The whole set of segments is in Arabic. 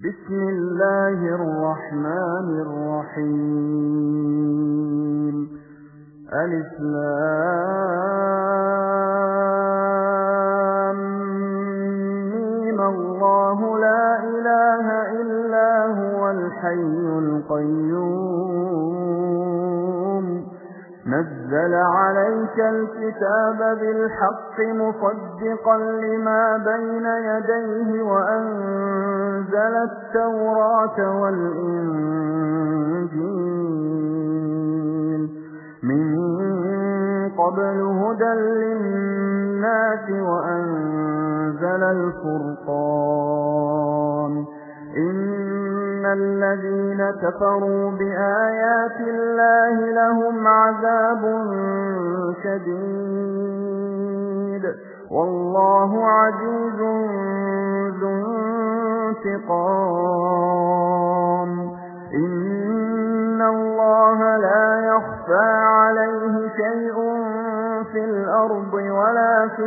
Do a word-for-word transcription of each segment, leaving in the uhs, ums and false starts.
بسم الله الرحمن الرحيم ألف لام ميم الله لا إله إلا هو الحي القيوم نزل عليك الكتاب بالحق مصدقا لما بين يديه وأنزل التوراة والإنجيل من قبل هدى للناس وأنزل الفرقان إن الذين كفروا بآيات الله لهم عذاب شديد والله عزيز ذو انتقام إن الله لا يخفى عليه شيء في الأرض ولا في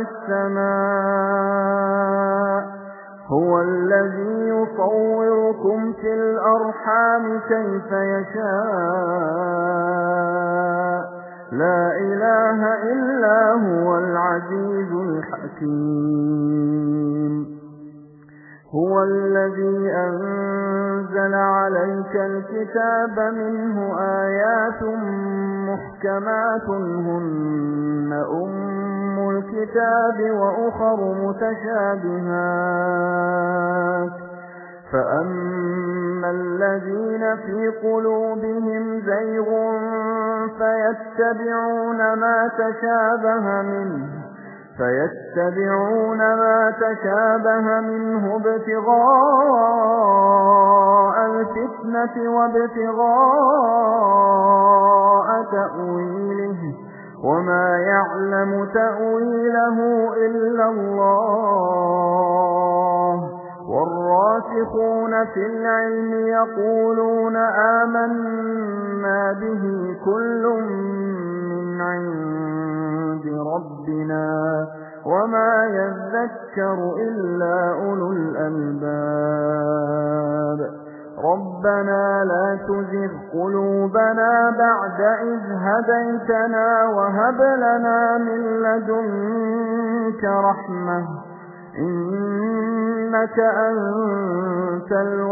السماء هو الذي يصوركم في الأرحام كيف يشاء لا إله إلا هو العزيز الحكيم هو الذي أنزل عليك الكتاب منه آيات محكمات هن أم الكتاب وأخر متشابهات فأما الذين في قلوبهم زيغ فيتبعون ما تشابه منه فيتبعون ما تشابه منه ابتغاء الفتنة وابتغاء تأويله وما يعلم تأويله إلا الله والراسخون في العلم يقولون آمنا به كل من عند ربنا وما يذكر إلا أولو الألباب ربنا لا تزغ قلوبنا بعد إذ هديتنا وهب لنا من لدنك رحمة إنك أنت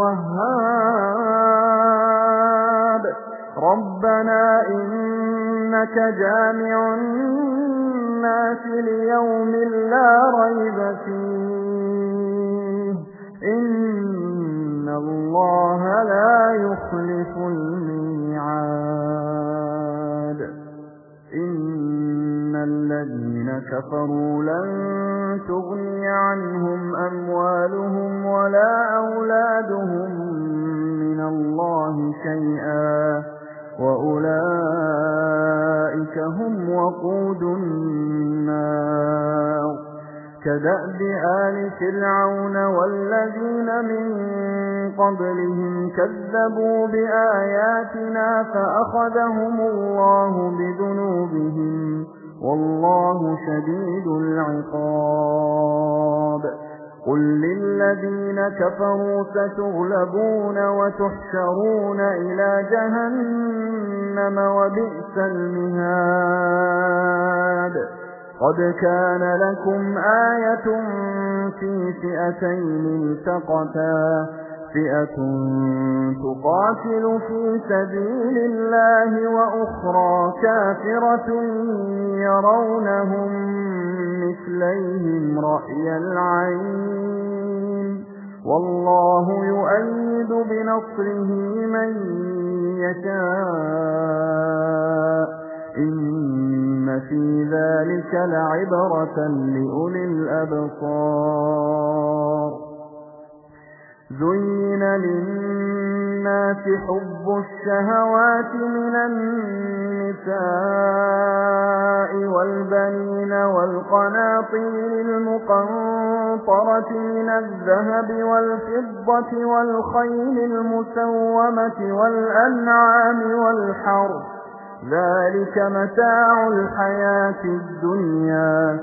الوهاب ربنا إنك جامع الناس ليوم لا ريب فيه إن الله لا يخلف الميعاد إن الذين كفروا لن تغني عنهم أموالهم ولا أولادهم من الله شيئا وأولئك هم وقود النار كدأب آل فرعون والذين من قبلهم كذبوا بآياتنا فأخذهم الله بذنوبهم والله شديد العقاب قل للذين كفروا ستغلبون وتحشرون إلى جهنم وبئس المهاد قد كان لكم آية في فئتين التقتا فئة تقاتل في سبيل الله وأخرى كافرة يرونهم مثليهم رأي العين والله يؤيد بنصره من يشاء إن في ذلك لعبرة لأولي الأبصار زين للناس حب الشهوات من النساء والبنين والقناطير المقنطرة من الذهب والفضة والخيل المسومة والأنعام والحرث ذلك متاع الحياة الدنيا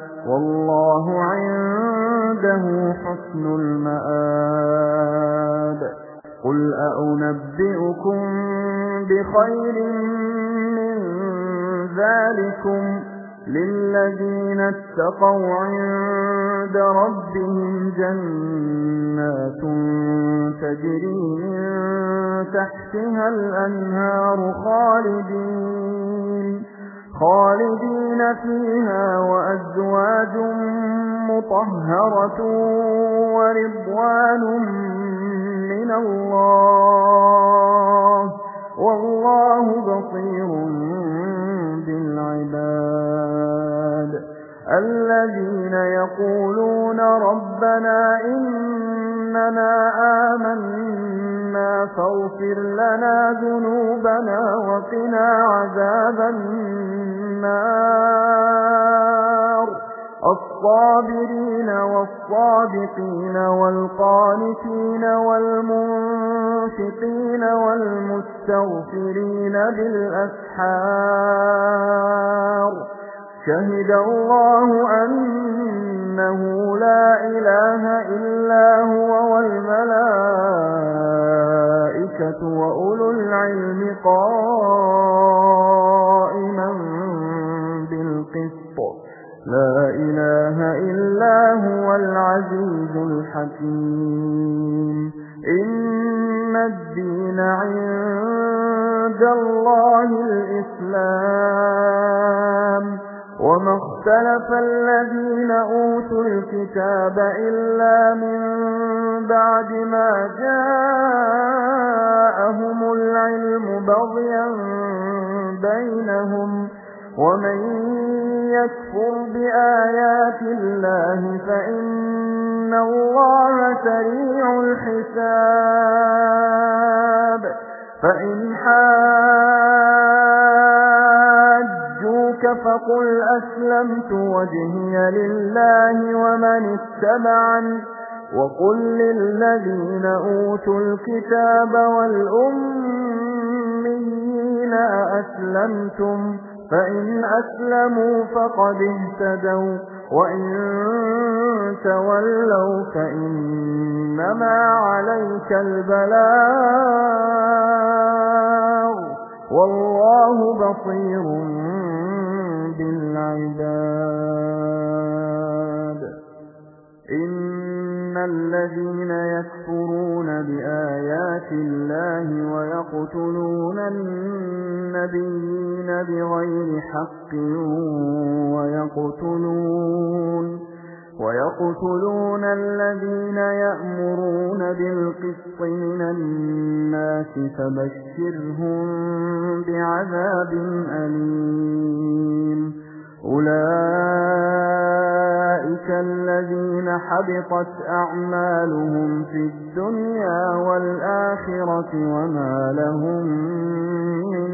والله عنده حسن المآب قل أأنبئكم بخير من ذلكم للذين اتقوا عند ربهم جنات تجري من تحتها الأنهار خالدين خالدين فيها وأزواج مطهرة ورضوان من الله والله بصير بالعباد الذين يقولون ربنا إننا آمنا فاغفر لنا ذنوبنا وقنا عذاب النار الصابرين والصادقين والقانتين والمنفقين والمستغفرين بالأسحار شهد الله أنه لا إله إلا هو والملائكة وأولو العلم قائما بالقسط لا إله إلا هو العزيز الحكيم إن الدين عند الله الإسلام وما اختلف الذين أوتوا الكتاب إلا من بعد ما جاءهم العلم بغيا بينهم ومن يكفر بآيات الله فإن الله سريع الحساب فإن حاجوك فقل أسلمت وجهي لله ومن اتبعني وقل للذين أوتوا الكتاب والأميين أأسلمتم فإن أسلموا فقد اهتدوا وإن تولوا فإنما عليك البلاغ والله بصير بالعباد إن الذين يكفرون بآيات الله ويقتلون النبيين بغير حق ويقتلون ويقتلون الذين يأمرون بالقسط من الناس فبشرهم بعذاب أليم أولئك الذين حبطت أعمالهم في الدنيا والآخرة وما لهم من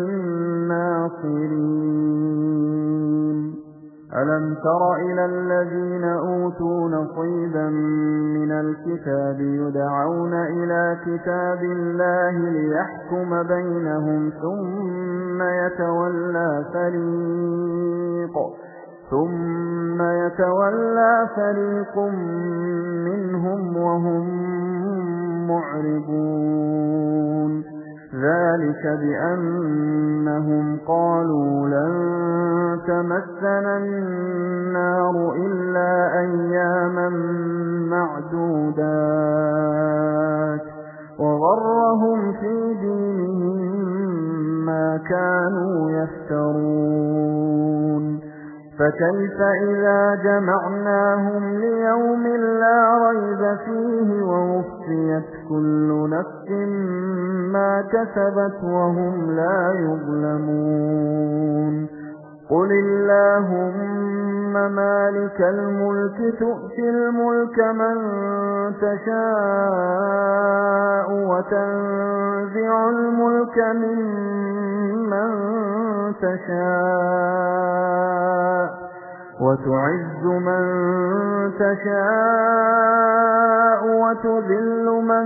ناصرين ألم تر إلى الذين أوتوا نصيبا من الكتاب يدعون إلى كتاب الله ليحكم بينهم ثم يتولى فريق ثم يتولى فريق منهم وهم معرضون ذلك بأنهم قالوا لن تمسنا النار إلا أياما معدودات وغرهم في دينهم ما كانوا يفترون فكيف إذا جمعناهم ليوم لا ريب فيه ووفيت كل نفس ما كسبت وهم لا يظلمون قل اللهم مالك الملك تؤتي الملك من تشاء وتنزع الملك ممن تشاء وتعز من تشاء وتذل من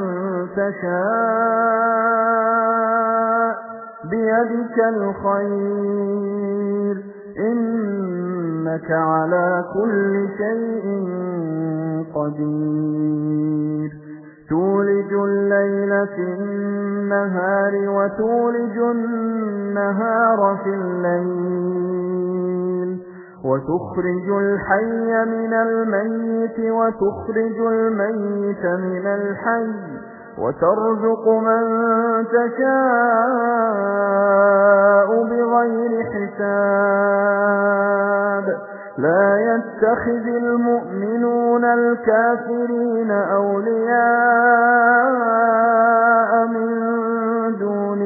تشاء بيدك الخير إنك على كل شيء قدير تولج الليل في النهار وتولج النهار في الليل وتخرج الحي من الميت وتخرج الميت من الحي وترزق من تشاء بغير حساب لا يتخذ المؤمنون الكافرين أولياء من دون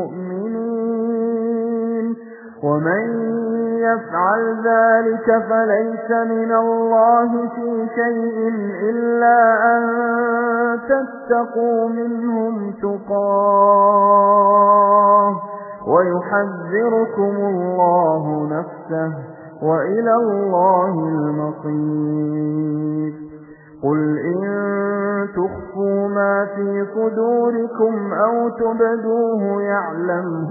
المؤمنين ومن يفعل ذلك فليس من الله في شيء إلا أن تتقوا منهم تقاه ويحذركم الله نفسه وإلى الله المصير قل إن تخفوا ما في صدوركم أو تبدوه يعلمه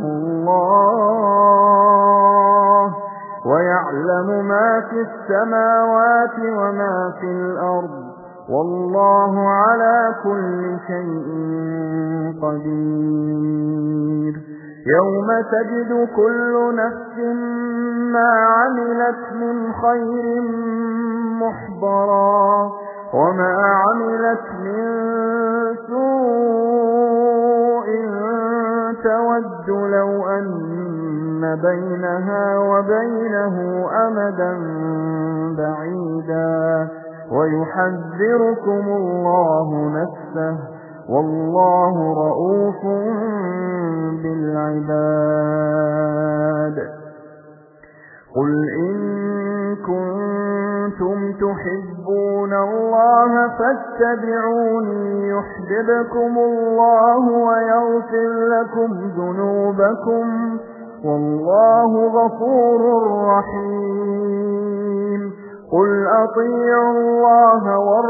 الله ويعلم ما في السماوات وما في الأرض والله على كل شيء قدير يوم تجد كل نفس ما عملت من خير محضرا وما عملت من سوء تود لو أن بينها وبينه أمدا بعيدا ويحذركم الله نفسه والله رؤوف بالعباد قل إن كنتم تحبون الله فاتبعوني يحببكم الله ويغفر لكم ذنوبكم والله غفور رحيم قل أطيعوا الله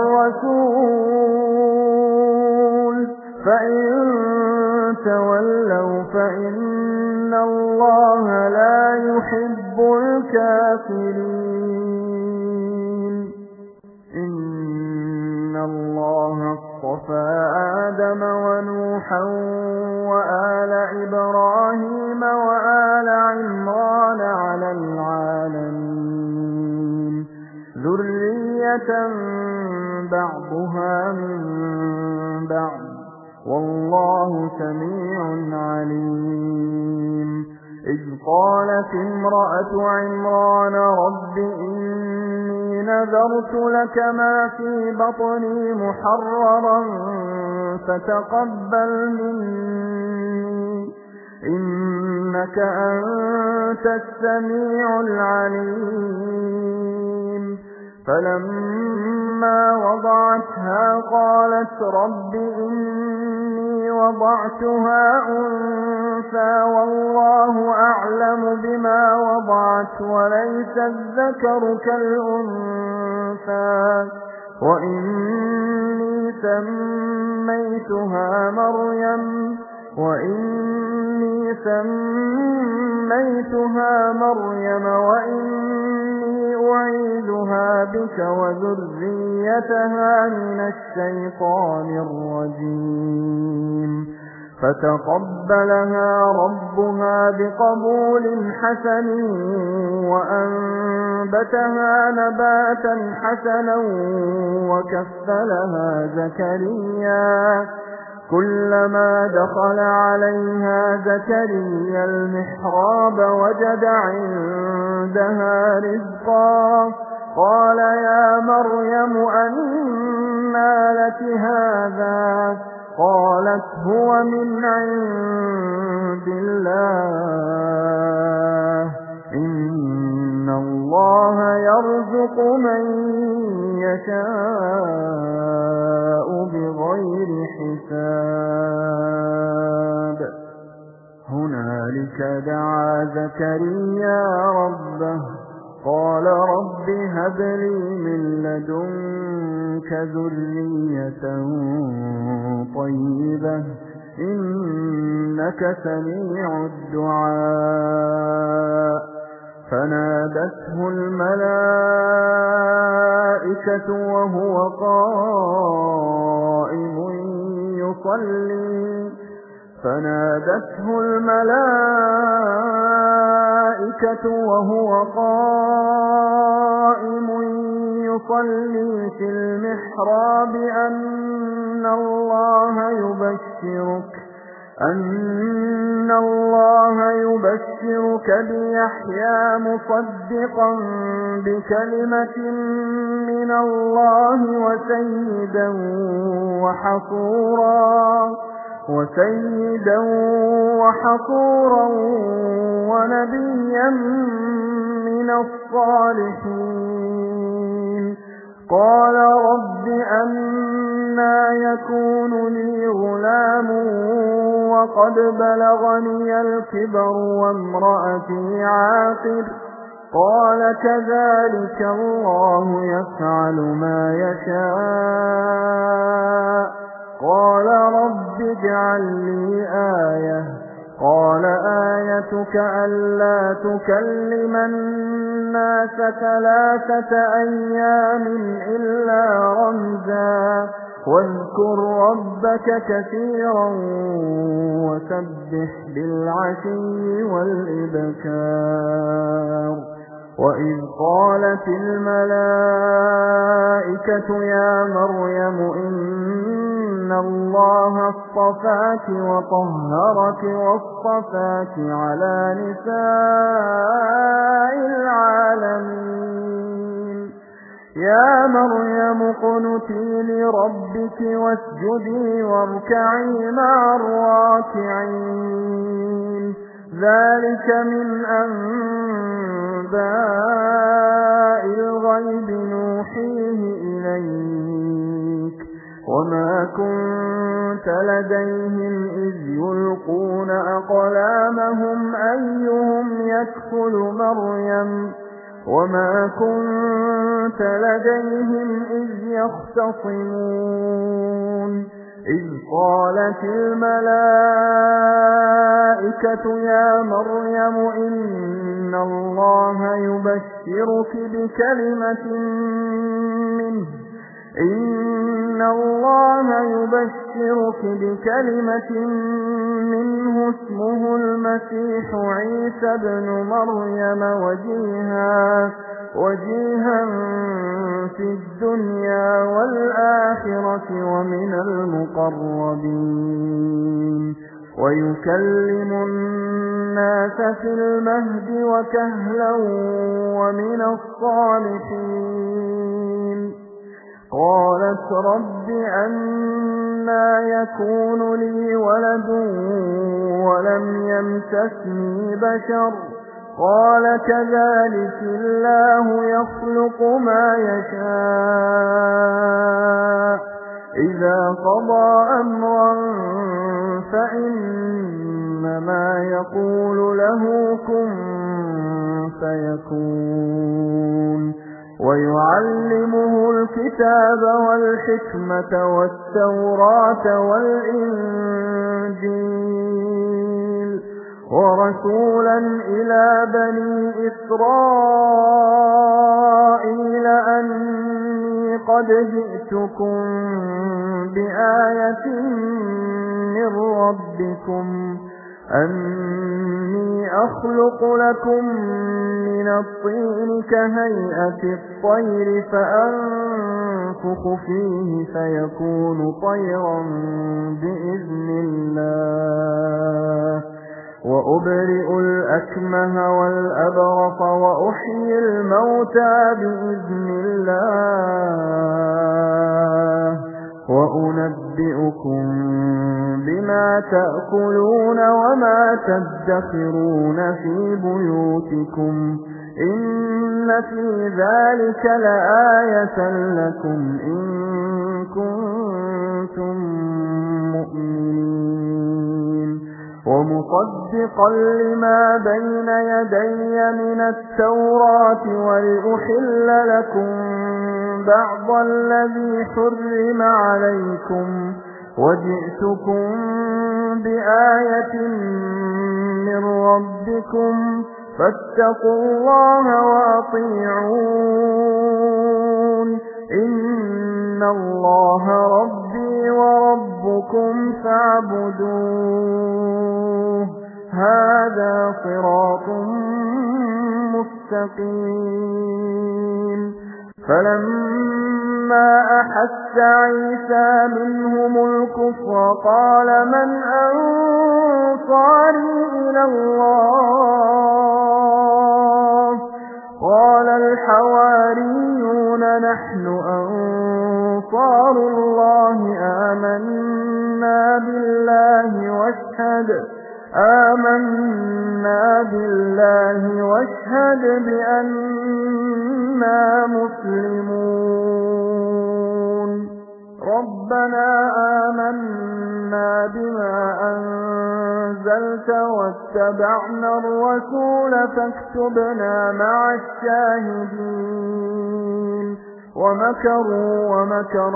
والرسول فإن تولوا فإن الله لا يحب الكافرين إن الله اصطفى آدم ونوحا وآل إبراهيم وآل عمران على العالمين ذرية بعضها من بعض والله سميع عليم إذ قالت امرأة عمران رب إني نذرت لك ما في بطني محررا فتقبل مني إنك أنت السميع العليم فلما وضعتها قالت رب إني وضعتها أنثى والله أعلم بما وضعت وليس الذكر كالأنثى وإني سميتها مريم وإني سميتها مريم وإني أعيذها بك وذريتها من الشيطان الرجيم فتقبلها ربها بقبول حسن وأنبتها نباتا حسنا وكفلها زكريا كلما دخل عليها زكريا المحراب وجد عندها رزقا قال يا مريم أنى لك هذا قالت هو من عند الله إن الله يرزق من يشاء بغير حساب هنالك دعا زكريا ربه قال رب هب لي من لدنك ذرية طيبة إنك سميع الدعاء فنادته الملائكة وهو قائم يصلي فنادته الملائكة وهو قائم يصلي في المحراب أن الله يبشرك أن الله يبشرك بيحيى مصدقا بكلمة من الله وسيدا وحصورا وسيدا وحصورا ونبيا من الصالحين قال رب أنى يكون لي غلام وقد بلغني الكبر وامرأتي عاقر قال كذلك الله يفعل ما يشاء قال رب اجعل لي آية قال آيتك ألا تكلم الناس ثلاثة أيام إلا رمزا واذكر ربك كثيرا وسبح بالعشي والإبكار وإذ قالت الملائكة يا مريم إن الله اصطفاك وطهرك واصطفاك على نساء العالمين يا مريم اقنتي لربك واسجدي واركعي مع الراكعين ذلك من أنباء الغيب نوحيه إليك وما كنت لديهم إذ يلقون أقلامهم أيهم يكفل مريم وما كنت لديهم إذ يختصمون إذ قالت الملائكة يا مريم إن الله يبشرك بكلمة منه إن الله يبشرك بكلمة منه اسمه المسيح عيسى ابن مريم وجيها وجيها في الدنيا والآخرة ومن المقربين ويكلم الناس في المهد وكهلا ومن الصالحين قالت رب أنى يكون لي ولد ولم يمسسني بشر قال كذلك الله يخلق ما يشاء إذا قضى أمرا فإنما يقول له كن فيكون ويعلمه الكتاب والحكمة والتوراة والإنجيل ورسولا إلى بني إسرائيل أني قد جئتكم بآية من ربكم أني أخلق لكم من الطين كهيئة الطير فأنفخ فيه فيكون طيرا بإذن الله وأبرئ الأكمه والأبرص وأحيي الموتى بإذن الله وأنبئكم بما تأكلون وما تدخرون في بيوتكم إن في ذلك لآية لكم إن كنتم مؤمنين ومصدقا لما بين يدي من التوراة ولأحل لكم بعض الذي حرم عليكم وجئتكم بآية من ربكم فاتقوا الله وأطيعون إن الله ربي وربكم رَبُّكُمْ فَاعْبُدُوهُ هَذَا صِرَاطٌ مُسْتَقِيمٌ فَلَمَّا أَحَسَّ عِيسَى مِنْهُمُ الْكُفْرَ قَالَ مَنْ أَنصَارِي إِلَى اللَّهِ قَالَ الْحَوَارِيُّونَ نَحْنُ أَنصَارُ اللَّهِ آمَنَّا بِاللَّهِ وَاشْهَدْ آمَنَّا بِاللَّهِ وَاشْهَدْ بِأَنَّا مُسْلِمُونَ رَبَّنَا آمَنَّا بِمَا أَنزَلْتَ وَاتَّبَعْنَا الرَّسُولَ فَاكْتُبْنَا مَعَ الشَّاهِدِينَ وَمَكَرُوا وَمَكَرَ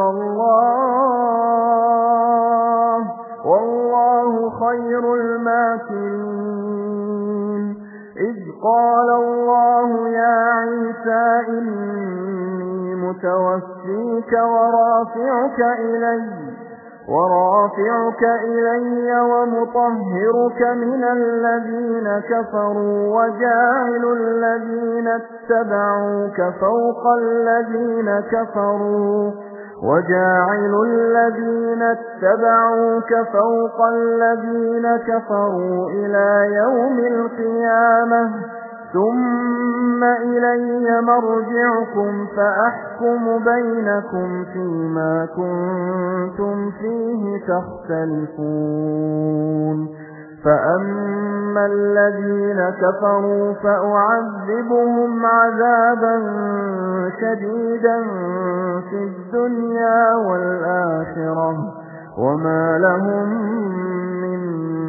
اللَّهُ وَاللَّهُ خَيْرُ الْمَاكِرِينَ إِذْ قَالَ اللَّهُ يَا عِيسَى إِنِّي مُتَوَفِّيكَ وَرَافِعُكَ إِلَيَّ وَرَافِعُكَ إِلَيَّ وَمُطَهِّرُكَ مِنَ الَّذِينَ كَفَرُوا وَجَاعِلُ الَّذِينَ اتَّبَعُوكَ فَوْقَ الَّذِينَ كَفَرُوا وَجَاعِلُ الَّذِينَ اتَّبَعُوكَ فَوْقَ الَّذِينَ كَفَرُوا إِلَى يَوْمِ الْقِيَامَةِ ثُمَّ إِلَيَّ مَرْجِعُكُمْ فَأَحْكُمُ بَيْنَكُمْ فِيمَا كُنتُمْ فِيهِ تَخْتَلِفُونَ فَأَمَّا الَّذِينَ كَفَرُوا فَأُعَذِّبُهُمْ عَذَابًا شَدِيدًا فِي الدُّنْيَا وَالْآخِرَةِ وَمَا لَهُم مِّن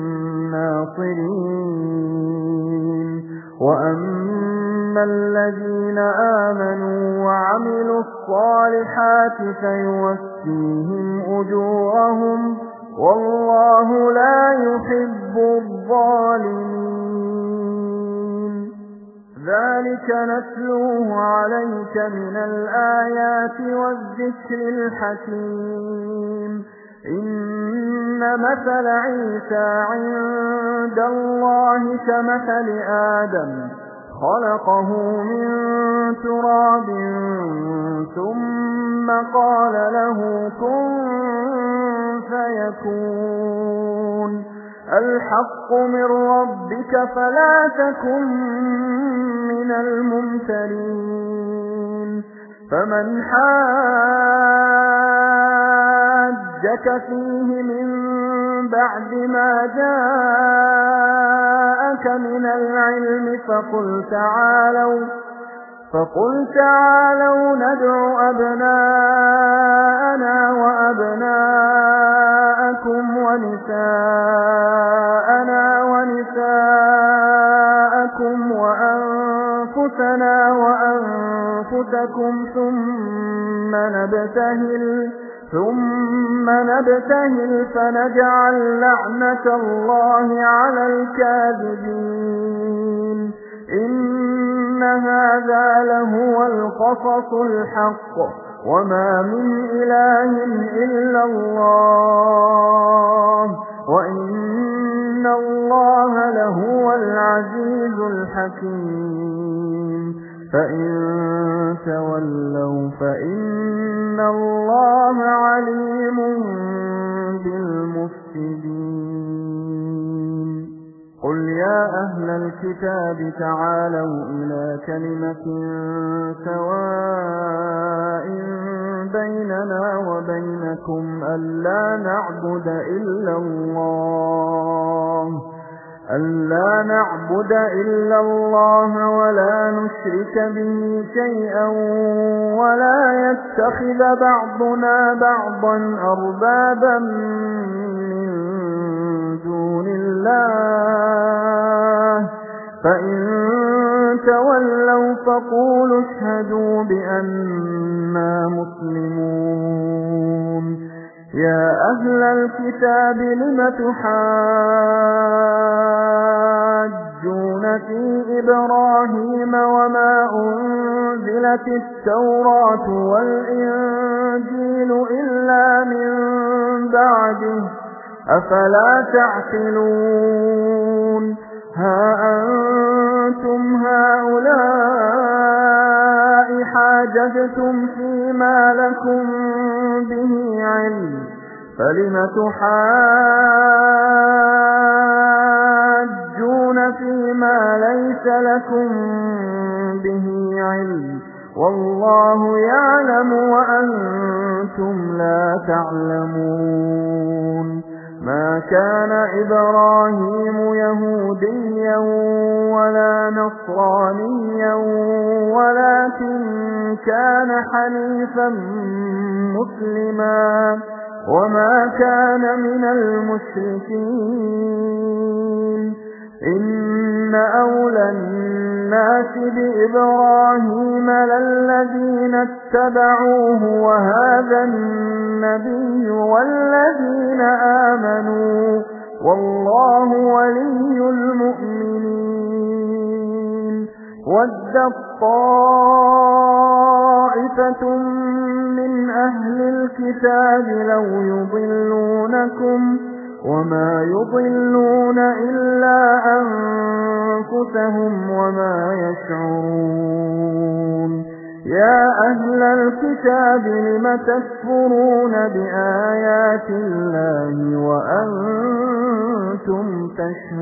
نَّاصِرِينَ وَأَمَّا الَّذِينَ آمَنُوا وَعَمِلُوا الصَّالِحَاتِ فَيُوَفِّيهِمْ أُجُورَهُمْ وَاللَّهُ لَا يُحِبُّ الظَّالِمِينَ ذَلِكَ نَتْلُوهُ عَلَيْكَ مِنَ الْآيَاتِ وَالذِّكْرِ الْحَكِيمِ إِنَّ مَثَلَ عِيسَى عِندَ اللَّهِ كَمَثَلِ آدَمَ خَلَقَهُ مِن تُرَابٍ ثُمَّ قَالَ لَهُ كُن فَيَكُونُ الْحَقُّ مِن رَّبِّكَ فَلَا تَكُن مِّنَ الْمُمْتَرِينَ فَمَنْ حَاجَّكَ فِيهِ مِن بَعْدِ مَا جَاءَكَ مِنَ الْعِلْمِ فَقُلْ تَعَالَوْا فَقُلْ تَعَالَوْا نَدْعُ أَبْنَاءَنَا وَأَبْنَاءَكُمْ وَنِسَاءَنَا وَنِسَاءَكُمْ وَأَنفُسَنَا وَأَنفُسَكُمْ ثُمَّ نَبْتَهِلْ ثُمَّ نَبْتَهِلْ فَنَجْعَلْ لَعْنَتَ اللَّهِ عَلَى الْكَاذِبِينَ إِنَّ هَذَا لَهُوَ الْقَصَصُ الْحَقُّ وَمَا مِنْ إِلَٰهٍ إِلَّا اللَّهُ وَإِنَّ اللَّهَ لَهُوَ الْعَزِيزُ الْحَكِيمُ فَإِن تَوَلَّوْا فَإِنَّ اللَّهَ عَلِيمٌ بِالْمُفْسِدِينَ قُلْ يَا أَهْلَ الْكِتَابِ تَعَالَوْا إِلَىٰ كَلِمَةٍ سَوَاءٍ بَيْنَنَا وَبَيْنَكُمْ أَلَّا نَعْبُدَ إِلَّا اللَّهَ أَلَّا نَعْبُدَ إِلَّا اللَّهَ وَلَا نُشْرِكَ بِهِ شَيْئًا وَلَا يَتَّخِذَ بَعْضُنَا بَعْضًا أَرْبَابًا مِّن دُونِ اللَّهِ فَإِن تَوَلَّوْا فَقُولُوا اشْهَدُوا بِأَنَّا مُسْلِمُونَ يَا أَهْلَ الْكِتَابِ لِمَ تُحَاجُّونَ فِي إِبْرَاهِيمَ وَمَا أُنزِلَتِ التَّوْرَاةُ وَالْإِنجِيلُ إِلَّا مِن بعده أفلا تعقلون ها أنتم هؤلاء حاججتم فيما لكم به علم فلم تحاجون فيما ليس لكم به علم والله يعلم وأنتم لا تعلمون ما كان إبراهيم يهوديا ولا نصرانيا ولكن كان حنيفا مسلما وما كان من المشركين إن أولى الناس بإبراهيم للذين اتبعوه وهذا النبي والذين آمنوا والله ولي المؤمنين ودت طائفة من أهل الكتاب لو يضلونكم وما يضلون إلا أنفسهم وما يشعرون يا أهل الكتاب لم تكفرون بآيات الله وأنتم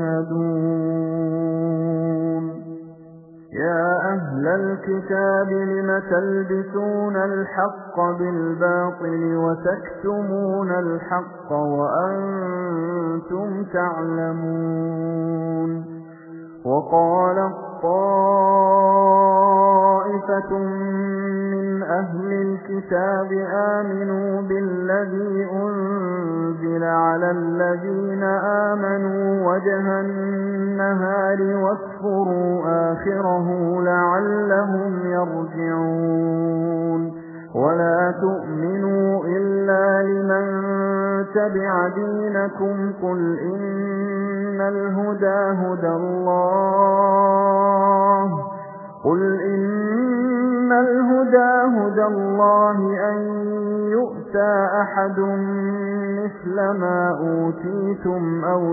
تشهدون يا أهل الكتاب لم تلبسون الحق بالباطل وتكتمون الحق وأنتم تعلمون وقال طائفة من أهل الكتاب آمنوا بالذي أنزل على الذين آمنوا وجه النهار واكفروا آخره لعلهم يرجعون ولا تؤمنوا إلا لمن تبع دينكم قل إن الهدى هدى الله قل إن الهدى هدى الله أن يؤتى أحد مثل ما أوتيتم أو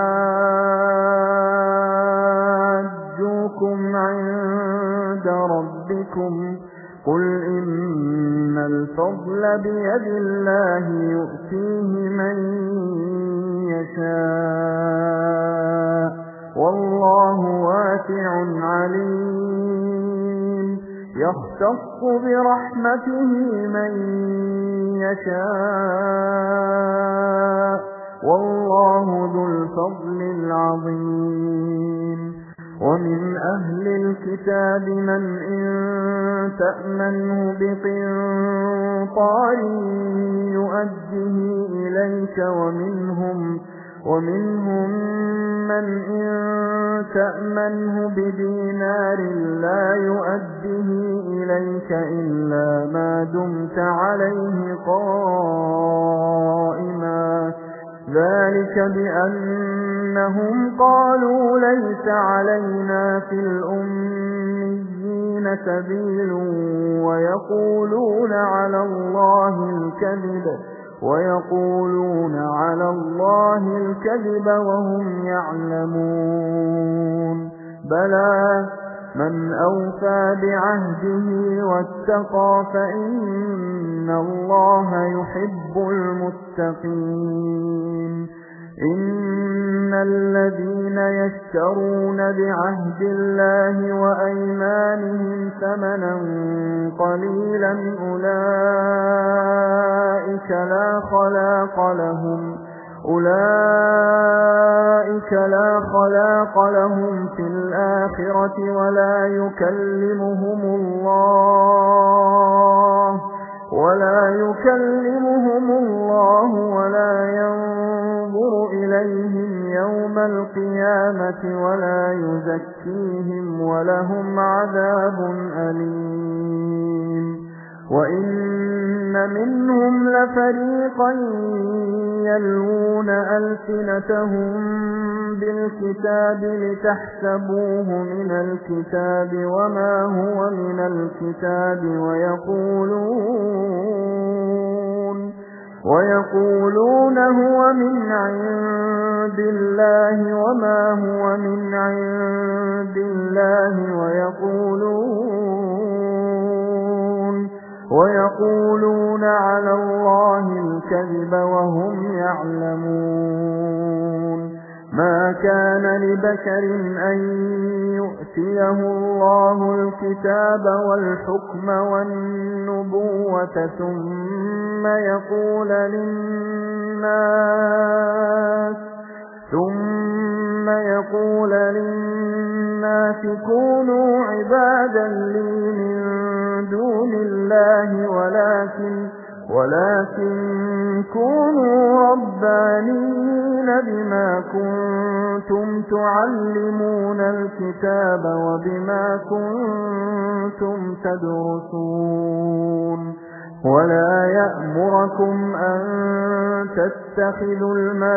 يحاجوكم عند ربكم قل إن الفضل بيد الله يؤتيه من يشاء والله واسع عليم يختص برحمته من يشاء والله ذو الفضل العظيم ومن أهل الكتاب من إن تأمنه بقنطار يؤده إليك ومنهم ومنهم من إن تأمنه بدينار لا يؤده إليك إلا ما دمت عليه قائما ذلك بأنهم قالوا ليس علينا في الأميين سبيل ويقولون على الله الكذب ويقولون على الله الكذب وهم يعلمون بلى من أوفى بعهده واتقى فإن الله يحب المتقين إن الذين يشترون بعهد الله وأيمانهم ثمنا قليلا أولئك لا خلاق لهم أولئك لا خلاق لهم في الآخرة ولا يكلمهم الله ولا يكلمهم الله ولا ينظر إليهم يوم القيامة ولا يزكيهم ولهم عذاب أليم وإن منهم لفريقا يلوون ألسنتهم بالكتاب لتحسبوه من الكتاب وما هو من الكتاب ويقولون ويقولون هو من عند الله وما هو من عند الله ويقولون ويقولون على الله الكذب وهم يعلمون ما كان لبشر أن يؤتيه الله الكتاب والحكم والنبوة ثم يقول للناس ثم يقول للناس كونوا عبادا لي من دون الله ولكن ولكن كونوا ربانيين بما كنتم تعلمون الكتاب وبما كنتم تدرسون ولا يأمركم أن تتخذوا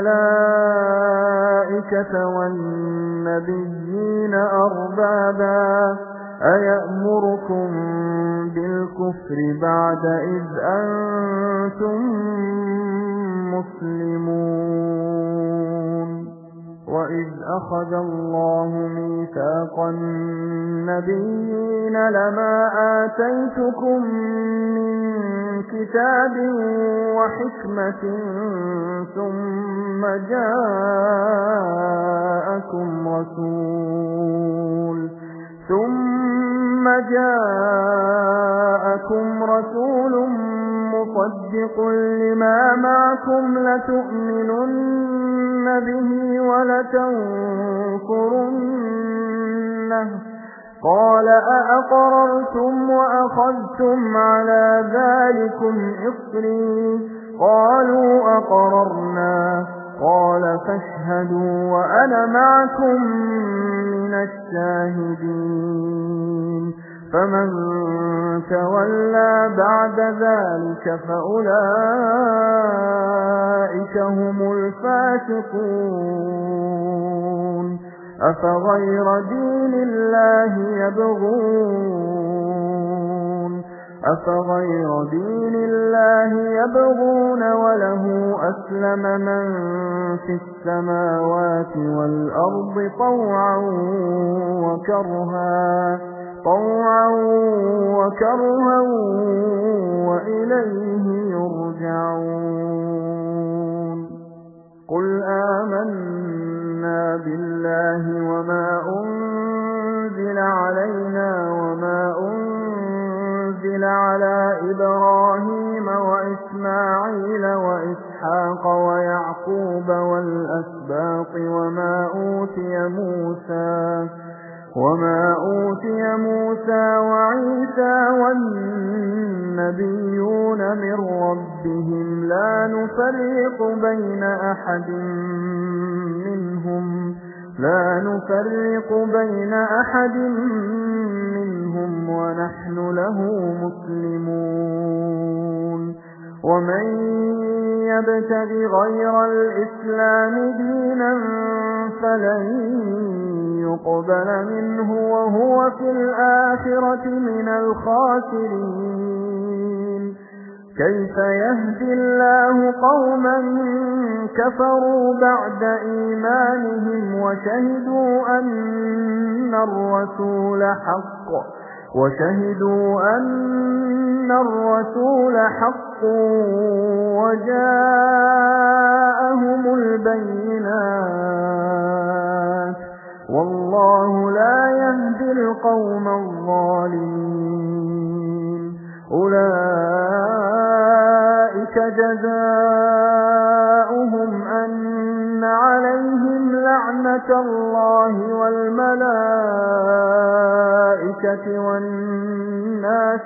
الملائكة والنبيين أربابا أيأمركم بالكفر بعد إذ أنتم مسلمون وإذ أخذ الله ميثاق النبيين لما آتيتكم من كتاب وحكمة ثم جاءكم رسول ثم جاءكم رسول مصدق لما معكم لتؤمنن به ولتنصرنه قال أأقررتم وأخذتم على ذلكم إصري قالوا أقررنا قال فاشهدوا وأنا معكم من الشاهدين فمن تولى بعد ذلك فأولئك هم الفاسقون أفغير دين الله يبغون أفغير دين الله يبغون وله أسلم من في السماوات والأرض طوعا وكرها طوعا وكرها وإليه يرجعون قل آمنا بالله وما أنزل علينا وما أنزل على إبراهيم وإسماعيل وإسحاق ويعقوب والأسباط وما أوتي موسى وما أوتي موسى وعيسى والنبيون من ربهم لا نفرق بين أحد منهم لا نفرق بين أحد منهم ونحن له مسلمون ومن يبتغ غير الإسلام دينا فلن يقبل منه وهو في الآخرة من الخاسرين كيف يهدي الله قوما كفروا بعد إيمانهم وشهدوا أن الرسول حق وشهدوا أن الرسول حق وجاءهم البينات والله لا يهدي القوم الظالمين أولئك جزاؤهم أن عليهم لعنة الله والملائكة والناس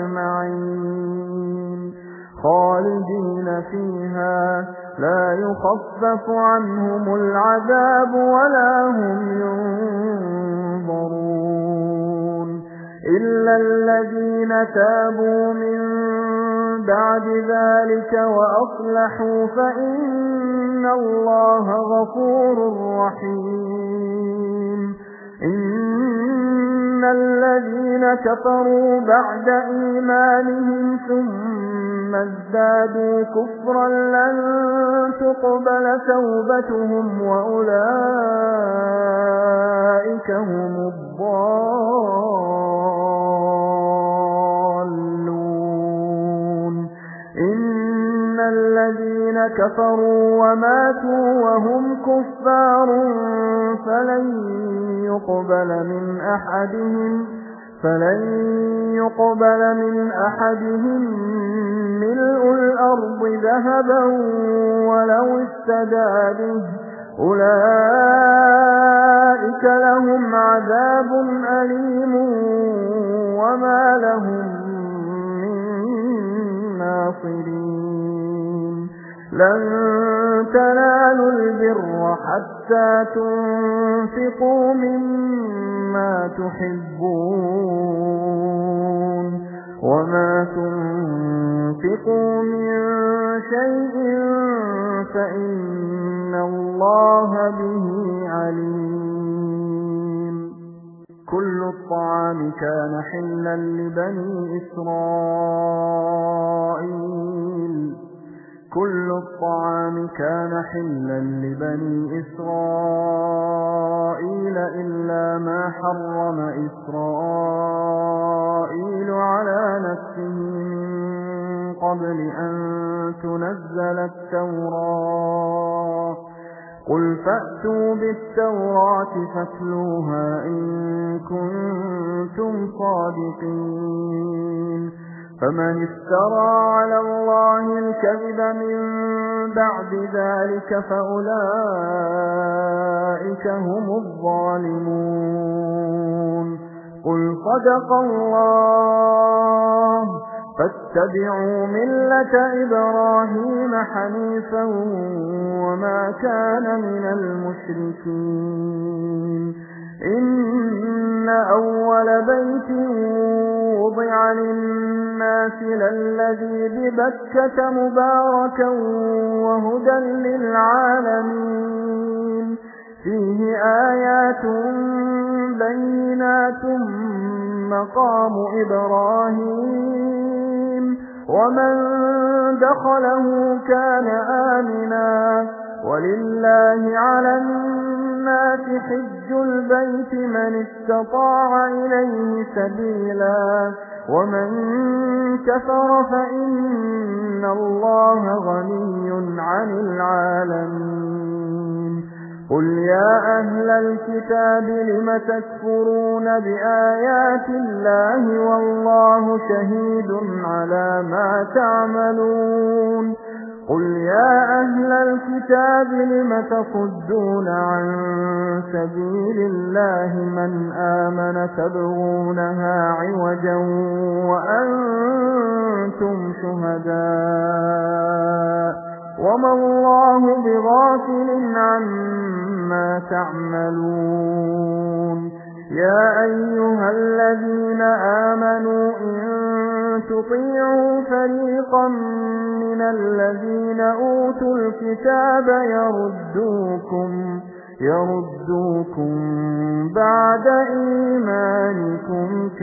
أجمعين خالدين فيها لا يخفف عنهم العذاب ولا هم ينظرون إلا الذين تابوا من بعد ذلك وأصلحوا فإن الله غفور رحيم إن الذين كفروا بعد إيمانهم ثم ازدادوا كفرا لن تقبل توبتهم وأولئك هم الضالون إن الذين كفروا وماتوا وهم كفار فلن يقبل من أحدهم فلن يقبل من أحدهم ملء الأرض ذهبا ولو افتدى به أولئك لهم عذاب أليم وما لهم من ناصرين لن تنالوا البر حتى تنفقوا مما تحبون وما تنفقوا من شيء فإن الله به عليم كل الطعام كان حلا لبني إسرائيل كل الطعام كان حلا لبني إسرائيل إلا ما حرم إسرائيل على نفسه من قبل أن تنزل التوراة قل فأتوا بالتوراة فاتلوها إن كنتم صادقين فمن افترى على الله الكذب من بعد ذلك فأولئك هم الظالمون قل صدق الله فاتبعوا ملة إبراهيم حنيفا وما كان من المشركين إن أول بيت وضع للناس للذي ببكة مباركا وهدى للعالمين فيه آيات بينات مقام إبراهيم ومن دخله كان آمنا ولله على الناس حج البيت من استطاع إليه سبيلا ومن كفر فإن الله غني عن العالمين قل يا أهل الكتاب لم تكفرون بآيات الله والله شهيد على ما تعملون قل يا أهل الكتاب لم تصدون عن سبيل الله من آمن تبغونها عوجا وأنتم شهداء وما الله بغافل عما تعملون يا أيها الذين آمنوا إن تطيعوا فريقا من الذين أوتوا الكتاب يردوكم يردوكم بعد إيمانكم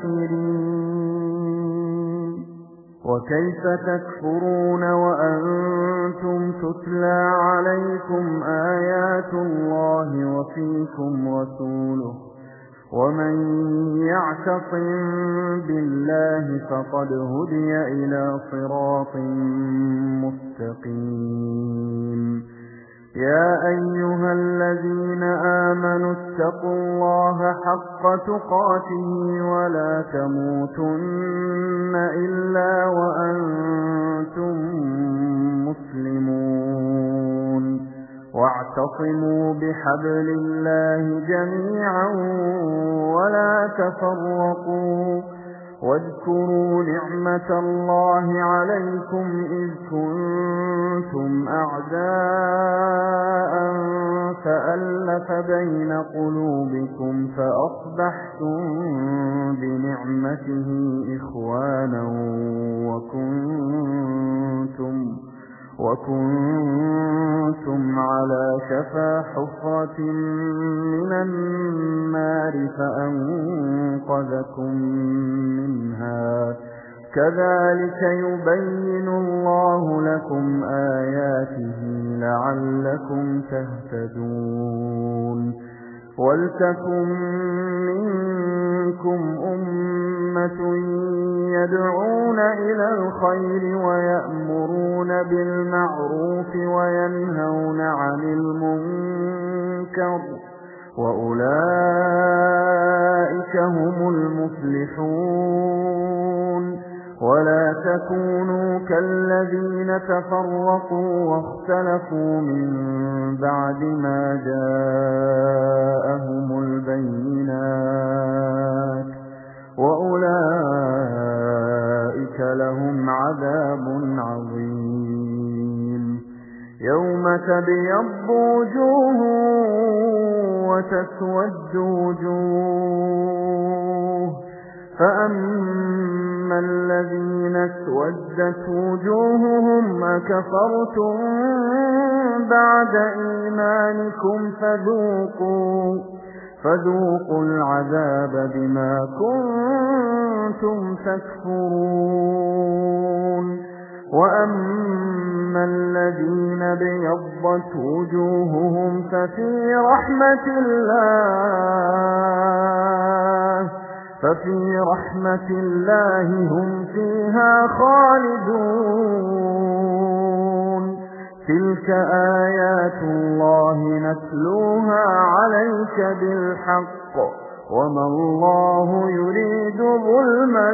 كافرين وكيف تكفرون وأنتم تتلى عليكم آيات الله وفيكم رسوله ومن يعتصم بالله فقد هدي إلى صراط مستقيم يا أيها الذين آمنوا اتقوا الله حق تقاته ولا تموتن إلا وأنتم مسلمون واعتصموا بحبل الله جميعا ولا تفرقوا واذكروا نعمة الله عليكم إذ كنتم أعداء فألف بين قلوبكم فأصبحتم بنعمته إخوانا وكنتم وكنتم على شفا حفرة من النار فأنقذكم منها كذلك يبين الله لكم آياته لعلكم تهتدون ولتكن منكم أمة يدعون إلى الخير ويأمرون بالمعروف وينهون عن المنكر وأولئك هم المفلحون ولا تكونوا كالذين تفرقوا واختلفوا من بعد ما جاءهم البينات وأولئك لهم عذاب عظيم يوم تبيض وجوه وتسود وجوه فأما الذين اسودت وجوههم أكفرتم بعد إيمانكم فذوقوا فذوقوا العذاب بما كنتم تكفرون وأما الذين ابيضت وجوههم ففي رحمة الله ففي رحمة الله هم فيها خالدون تلك آيات الله نتلوها عليك بالحق وما الله يريد ظلما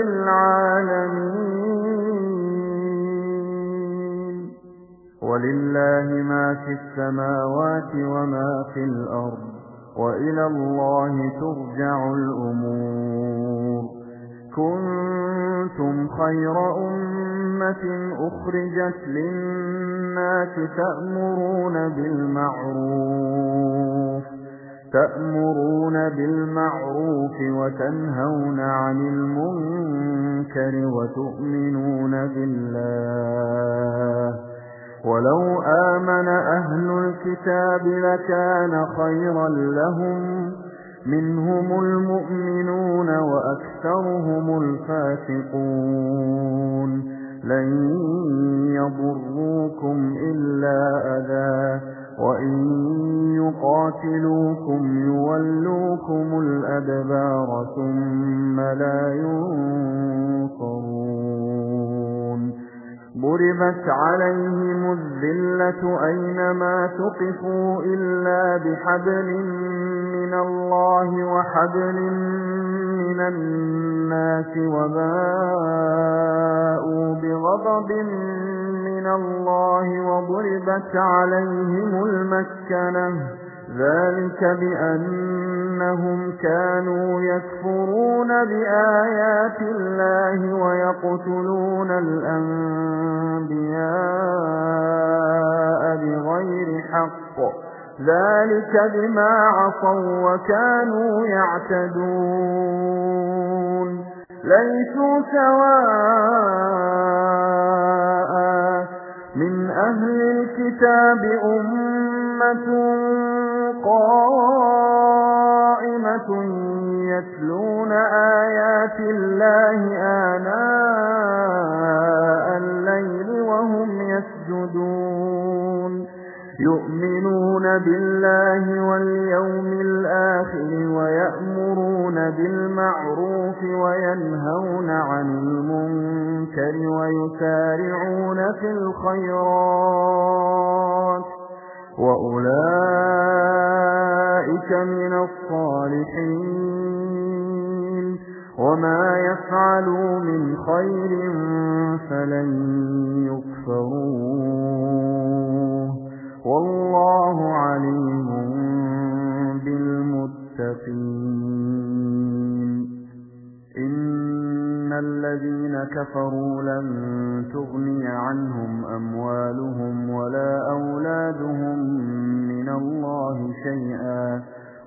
للعالمين ولله ما في السماوات وما في الأرض وإلى الله ترجع الأمور كنتم خير أمة أخرجت للناس تأمرون بالمعروف تأمرون بالمعروف وتنهون عن المنكر وتؤمنون بالله ولو آمن أهل الكتاب لكان خيرا لهم منهم المؤمنون وأكثرهم الفاسقون لن يضروكم إلا أذى وإن يقاتلوكم يولوكم الأدبار ثم لا ينصرون ضربت عليهم الذلة أينما ثقفوا إلا بحبل من الله وحبل من الناس وباءوا بغضب من الله وضربت عليهم المسكنة ذلك بأنهم كانوا يكفرون بآيات الله ويقتلون الأنبياء بغير حق ذلك بما عصوا وكانوا يعتدون ليسوا سواء من أهل الكتاب أمة قائمة يتلون آيات الله آناء الليل وهم يسجدون يؤمنون بالله واليوم الآخر ويأمرون بالمعروف وينهون عن المنكر ويسارعون في الخيرات وأولئك من الصالحين وما يفعلوا من خير فلن يكفروه والله عليم بالمتقين إن الذين كفروا لن تغني عنهم أموالهم ولا أولادهم من الله شيئا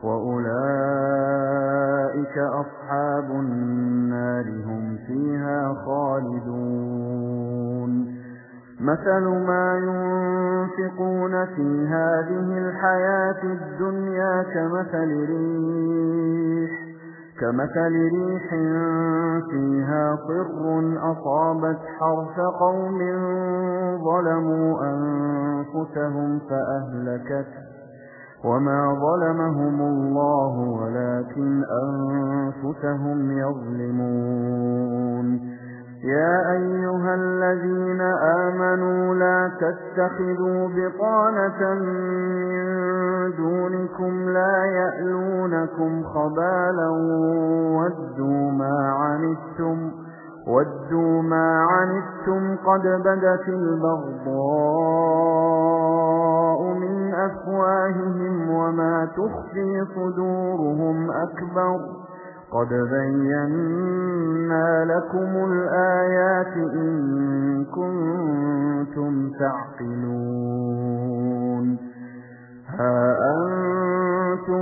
وأولئك أصحاب النار هم فيها خالدون مثل ما ينفقون في هذه الحياة الدنيا كمثل ريح كمثل ريح فيها صر أصابت حرث قوم ظلموا أنفسهم فأهلكته وما ظلمهم الله ولكن أنفسهم يظلمون يا أيها الذين آمنوا لا تتخذوا بطانة من دونكم لا يألونكم خبالا ودوا ما عنتم ودوا ما عنتم قد بدت البغضاء من أفواههم وما تخفي صدورهم أكبر قد بينا لكم الآيات إن كنتم تعقلون ها أنتم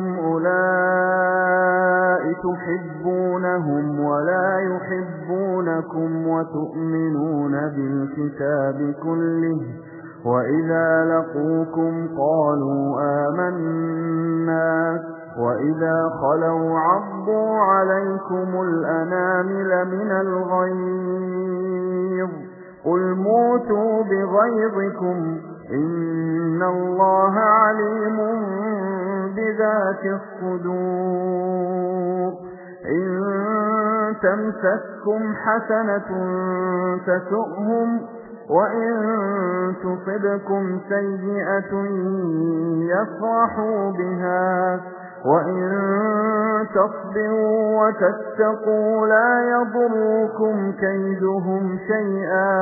أولئك تحبونهم ولا يحبونكم وتؤمنون بالكتاب كله وإذا لقوكم قالوا آمنا وإذا خلوا عضوا عليكم الأنامل من الغيظ قل موتوا بغيظكم إن الله عليم بذات الصدور إن تمسككم حسنة تسؤهم وإن تصبكم سيئة يفرحوا بها وإن تصبروا وتتقوا لا يضركم كيدهم شيئا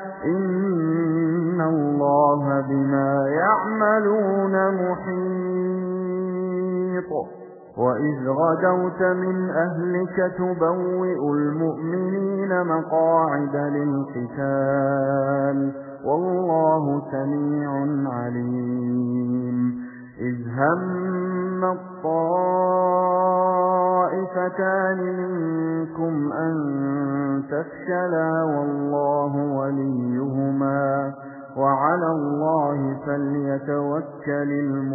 إن الله بما يعملون محيط وإذ غدوت من أهلك تبوئ المؤمنين مقاعد للقتال والله سميع عليم إذ هم الطائفتان منكم أن تفشلا والله وليهما وعلى الله فليتوكل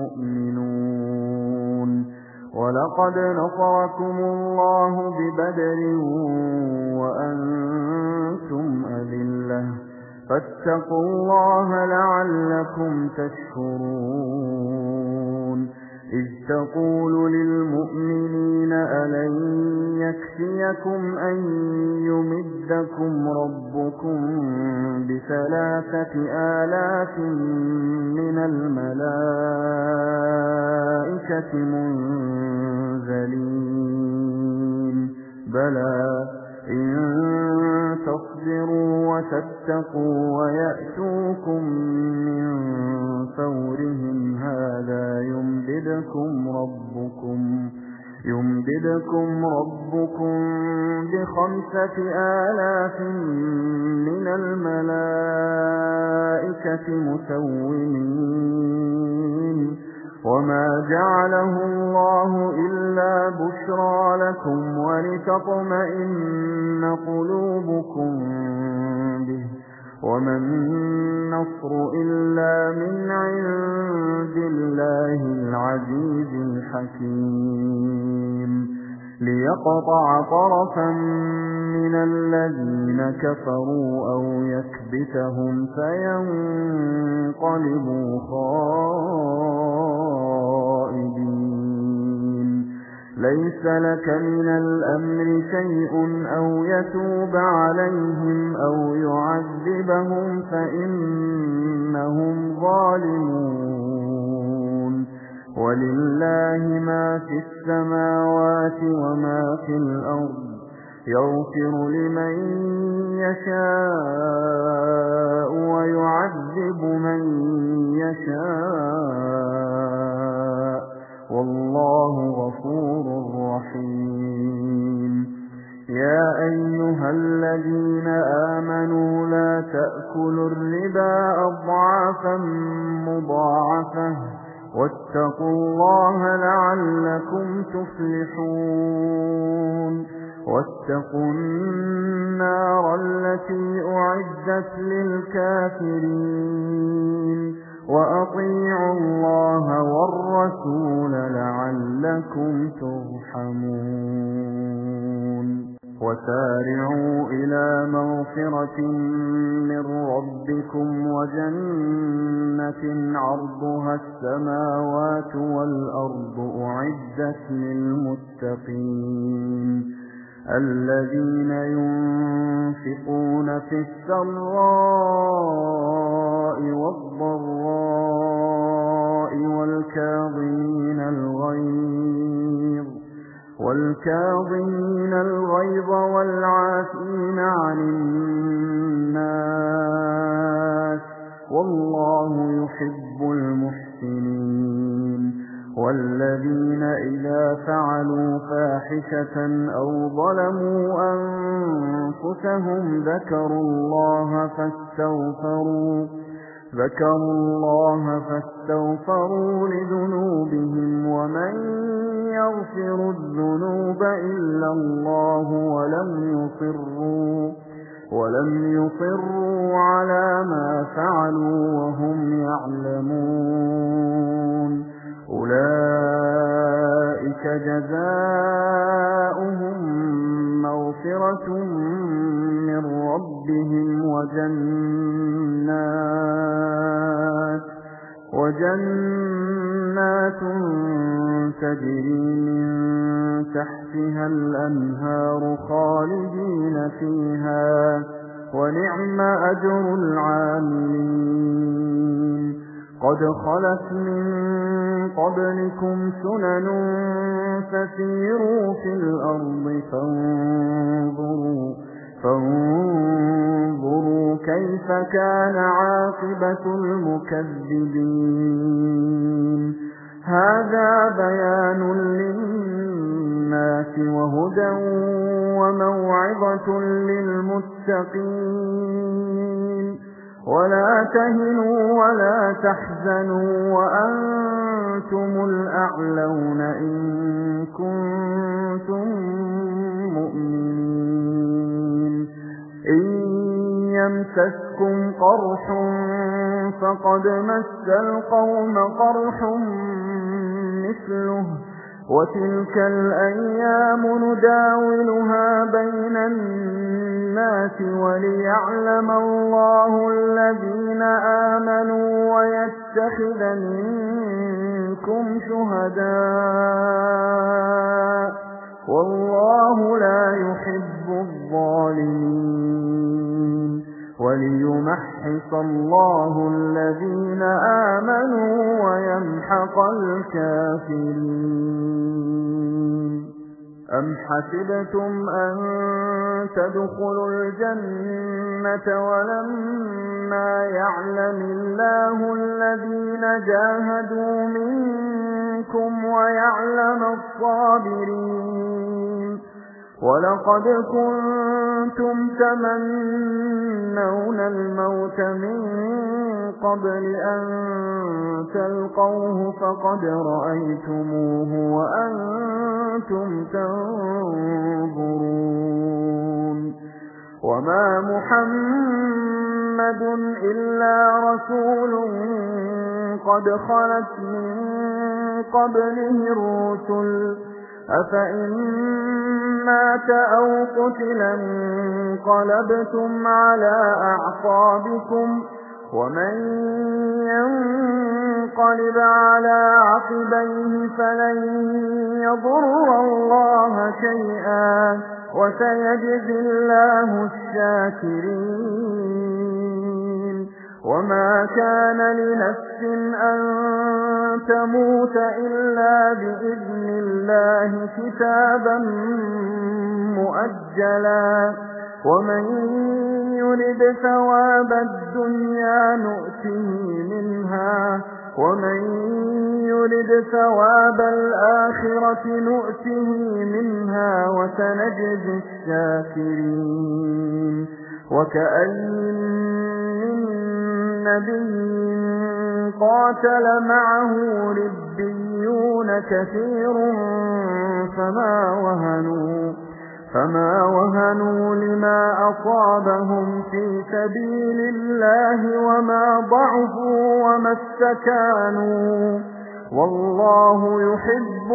المؤمنون ولقد نصركم الله ببدر وأنتم أذلة فاتقوا الله لعلكم تشكرون إذ تقول للمؤمنين ألن يكفيكم أن يمدكم ربكم بثلاثة آلاف من الملائكة منزلين بلى إن تصبروا وتتقوا ويأتوكم من فورهم هذا يمددكم ربكم يمددكم ربكم بخمسة آلاف من الملائكة مسومين وما جعله الله إلا بشرى لكم ولتطمئن قلوبكم به وما النصر إلا من عند الله العزيز الحكيم ليقطع طرفا من الذين كفروا أو يكبتهم فينقلبوا خائبين ليس لك من الأمر شيء أو يتوب عليهم أو يعذبهم فإنهم ظالمون ولله ما في السماوات وما في الأرض يغفر لمن يشاء ويعذب من يشاء والله غفور رحيم يا أيها الذين آمنوا لا تأكلوا الربا أضعافا مضاعفة واتقوا الله لعلكم تفلحون واتقوا النار التي أعدت للكافرين وأطيعوا الله والرسول لعلكم ترحمون وسارعوا إلى مغفرة من ربكم وجنة عرضها السماوات والأرض أعدت للمتقين الذين ينفقون في السراء والضراء والكاظمين الغيظ والكاظمين الغيظ والعافين عن الناس والله يحب المحسنين والذين إذا فعلوا فاحشة أو ظلموا أنفسهم ذكروا الله فاستغفروا ذكروا الله فاستغفروا لذنوبهم ومن يغفر الذنوب إلا الله ولم يصروا ولم يصروا على ما فعلوا وهم يعلمون أولئك جزاؤهم مغفرة من ربهم وجنات وجنات تجري من تحتها الأنهار خالدين فيها ونعم أجر العاملين قد خلت من قبلكم سنن فسيروا في الأرض فانظروا فانظروا كيف كان عاقبة المكذبين هذا بيان للناس وهدى وموعظة للمتقين ولا تهنوا ولا تحزنوا وأنتم الأعلون إن كنتم مؤمنين إن يمسسكم قرح فقد مس القوم قرح مثله وتلك الأيام نداولها بين الناس وليعلم الله الذين آمنوا ويتخذ منكم شهداء والله لا يحب الظالمين وليمحص الله الذين آمنوا ويمحق الكافرين أم حسبتم أن تدخلوا الجنة ولما يعلم الله الذين جاهدوا منكم ويعلم الصابرين ولقد كنتم تمنون الموت من قبل أن تلقوه فقد رأيتموه وأنتم تنظرون وما محمد إلا رسول قد خلت من قبله الرسل أفإن مات أو قتل انقلبتم على أعقابكم ومن ينقلب على عقبيه فلن يضر الله شيئا وسيجزي الله الشاكرين وما كان لنفس أن تموت إلا بإذن الله كتابا مؤجلا ومن يرد ثواب الدنيا نؤته منها ومن يرد ثواب الآخرة نؤته منها وسنجزي الشاكرين وكأين من نبي قاتل معه ربيون كثير فما وهنوا فما وهنوا لما أصابهم في سبيل الله وما ضعفوا وما استكانوا والله يحب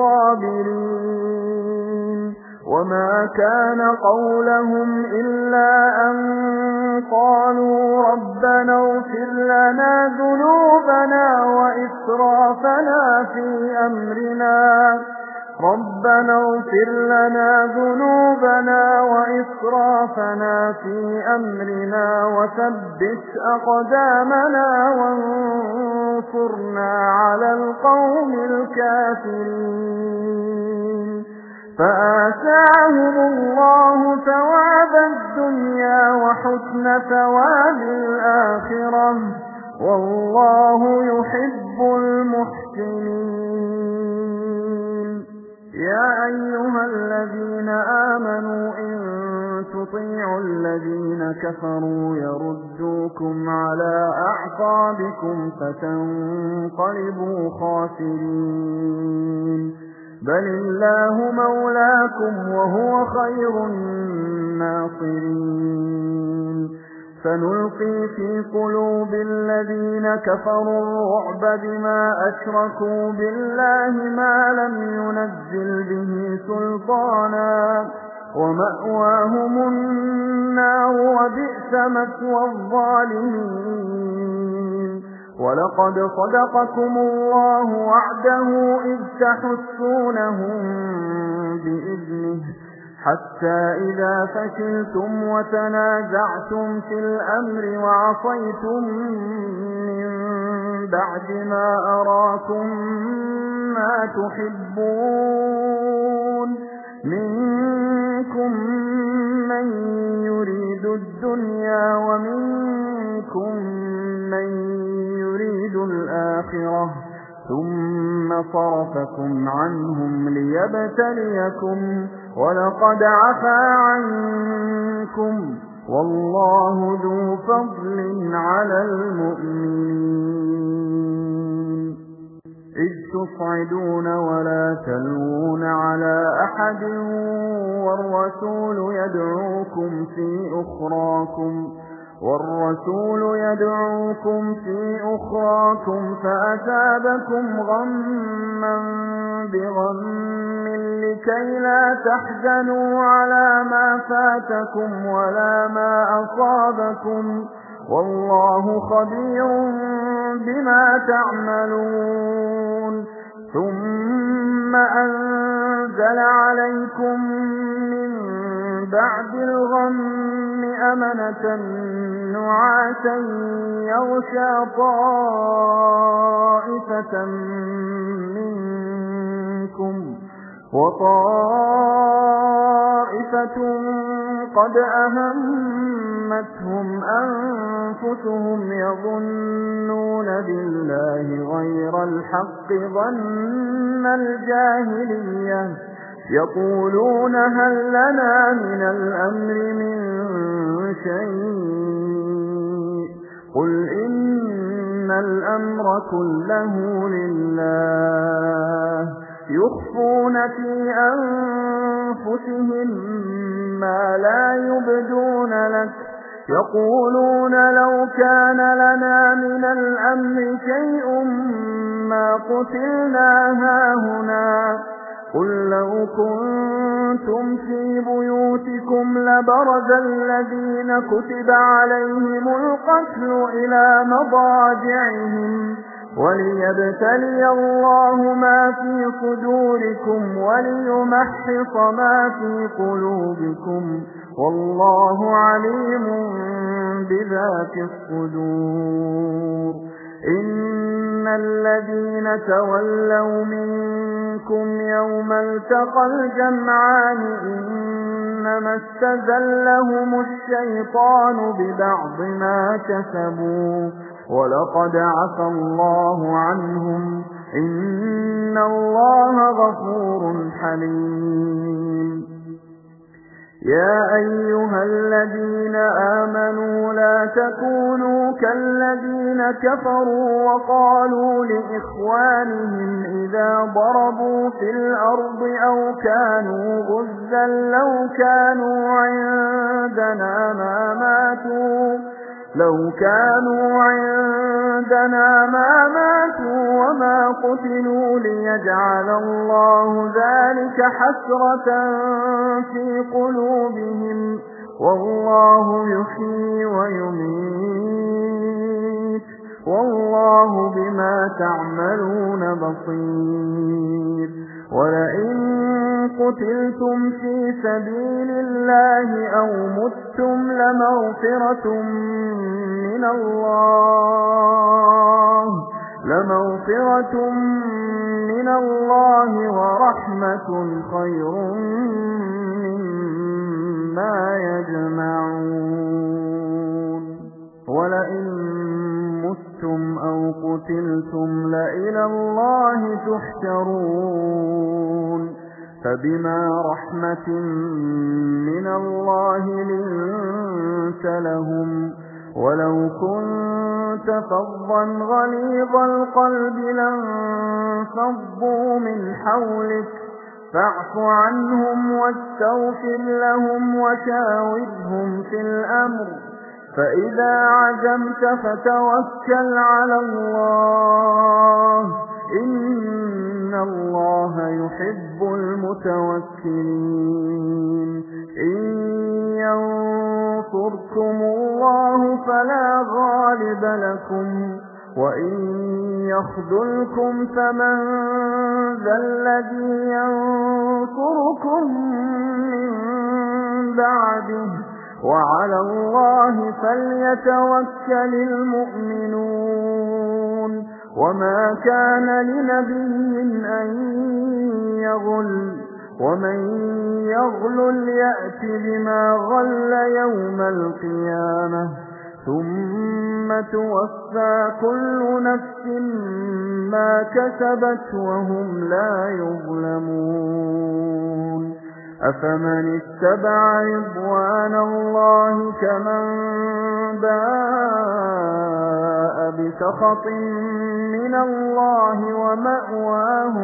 الصابرين وما كان قولهم إلا أن قالوا ربنا اغفر لنا ذنوبنا وإسرافنا في أمرنا ربنا اغفر لنا ذنوبنا وإسرافنا في أمرنا وثبت أقدامنا وانصرنا على القوم الكافرين فآتاهم الله ثواب الدنيا وحسن ثواب الآخرة والله يحب المحسنين يا أيها الذين آمنوا إن تطيعوا الذين كفروا يردوكم على أعقابكم فتنقلبوا خاسرين بل الله مولاكم وهو خير الناصرين سنلقي في قلوب الذين كفروا الرعب بما أشركوا بالله ما لم ينزل به سلطانا ومأواهم النار وبئس مثوى الظالمين ولقد صدقكم الله وعده إذ تحسونهم بإذنه حتى إذا فشلتم وتنازعتم في الأمر وعصيتم من بعد ما أراكم ما تحبون منكم من يريد الدنيا ومنكم من يريد الآخرة ثم صرفكم عنهم ليبتليكم ولقد عفا عنكم والله ذو فضل على المؤمنين إذ تصعدون ولا تلوون على أحد والرسول يدعوكم في أخراكم والرسول يدعوكم في أخراكم فأثابكم غما بغم لكي لا تحزنوا على ما فاتكم ولا ما أصابكم والله خبير بما تعملون ثم أنزل عليكم من بعد الغم أمنة نعاسا يغشى طائفة منكم وطائفة قد أهمتهم أنفسهم يظنون بالله غير الحق ظن الجاهلية يقولون هل لنا من الأمر من شيء قل إن الأمر كله لله يخفون في أنفسهم ما لا يبدون لك يقولون لو كان لنا من الأمر شيء ما قتلنا هاهنا قل لو كنتم في بيوتكم لبرز الذين كتب عليهم القتل إلى مضاجعهم وليبتلي الله ما في صدوركم وليمحص ما في قلوبكم والله عليم بذات الصدور إن الذين تولوا منكم يوم التقى الجمعان إنما استزلهم الشيطان ببعض ما كسبوا ولقد عفى الله عنهم إن الله غفور حليم يا أيها الذين آمنوا لا تكونوا كالذين كفروا وقالوا لإخوانهم إذا ضربوا في الأرض أو كانوا غزا لو كانوا عندنا ما ماتوا لو كانوا عندنا ما ماتوا وما قتلوا ليجعل الله ذلك حسرة في قلوبهم والله يحيي ويميت والله بما تعملون بصير ولئن قتلتم في سبيل الله أو متم لمغفرة من الله لمغفرة من الله ورحمة خير مما يجمعون ولئن متم أو قتلتم لإلى الله تحشرون فبما رحمة من الله لنت لهم ولو كنت فظا غليظ القلب لانفضوا من حولك فاعف عنهم واستغفر لهم وشاورهم في الأمر فإذا عزمت فتوكل على الله إن الله يحب المتوكلين إن ينصركم الله فلا غالب لكم وإن يخذلكم فمن ذا الذي ينصركم من بعده وعلى الله فليتوكل المؤمنون وما كان لنبي أن يغل ومن يغل يأت بما غل يوم القيامة ثم توفى كل نفس ما كسبت وهم لا يظلمون أفمن اتبع رضوان الله كمن باء بسخط من الله ومأواه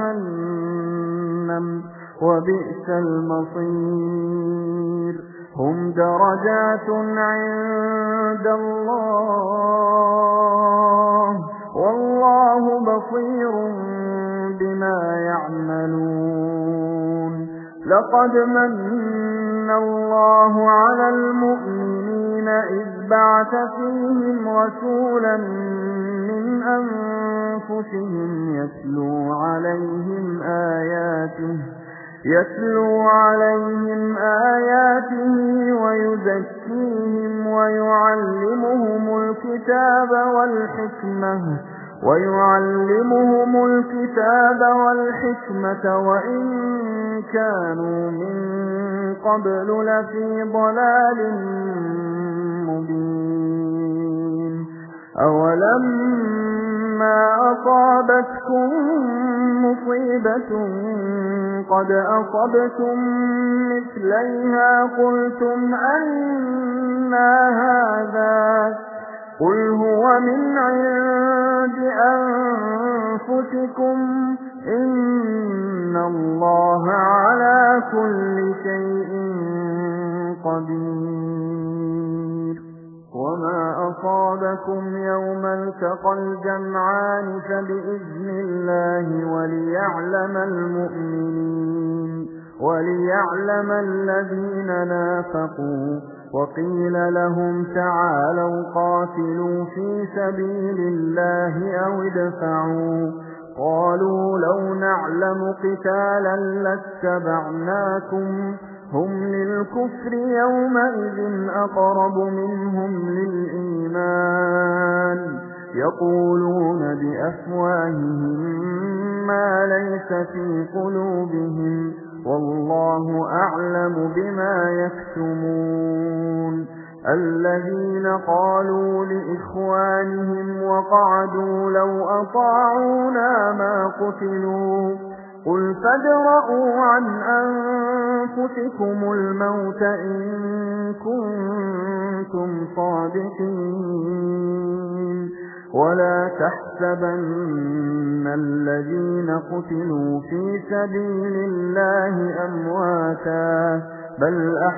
جهنم وبئس المصير هم درجات عند الله والله بصير بما يعملون لقد من الله على المؤمنين إذ بعث فيهم رسولا من أنفسهم يتلو عليهم آياته يتلو عليهم آياته ويزكيهم ويعلمهم الكتاب والحكمة ويعلمهم الكتاب والحكمة وإن كانوا من قبل لفي ضلال مبين أولما أصابتكم مصيبة قد أصبتم مثليها قلتم أنى هذا قل هو من عند أنفسكم إن الله على كل شيء قدير وما أصابكم يوم التقى الجمعان فبإذن الله وليعلم المؤمنين وليعلم الذين نافقوا وقيل لهم تعالوا قاتلوا في سبيل الله أو ادفعوا قالوا لو نعلم قتالا لاتبعناكم هم للكفر يومئذ أقرب منهم للإيمان يقولون بأفواههم ما ليس في قلوبهم والله أعلم بما يكتمون الذين قالوا لإخوانهم وقعدوا لو أطاعونا ما قتلوا قل فادرءوا عن أنفسكم الموت إن كنتم صادقين ولا تحسبن الذين قتلوا في سبيل الله أمواتا بل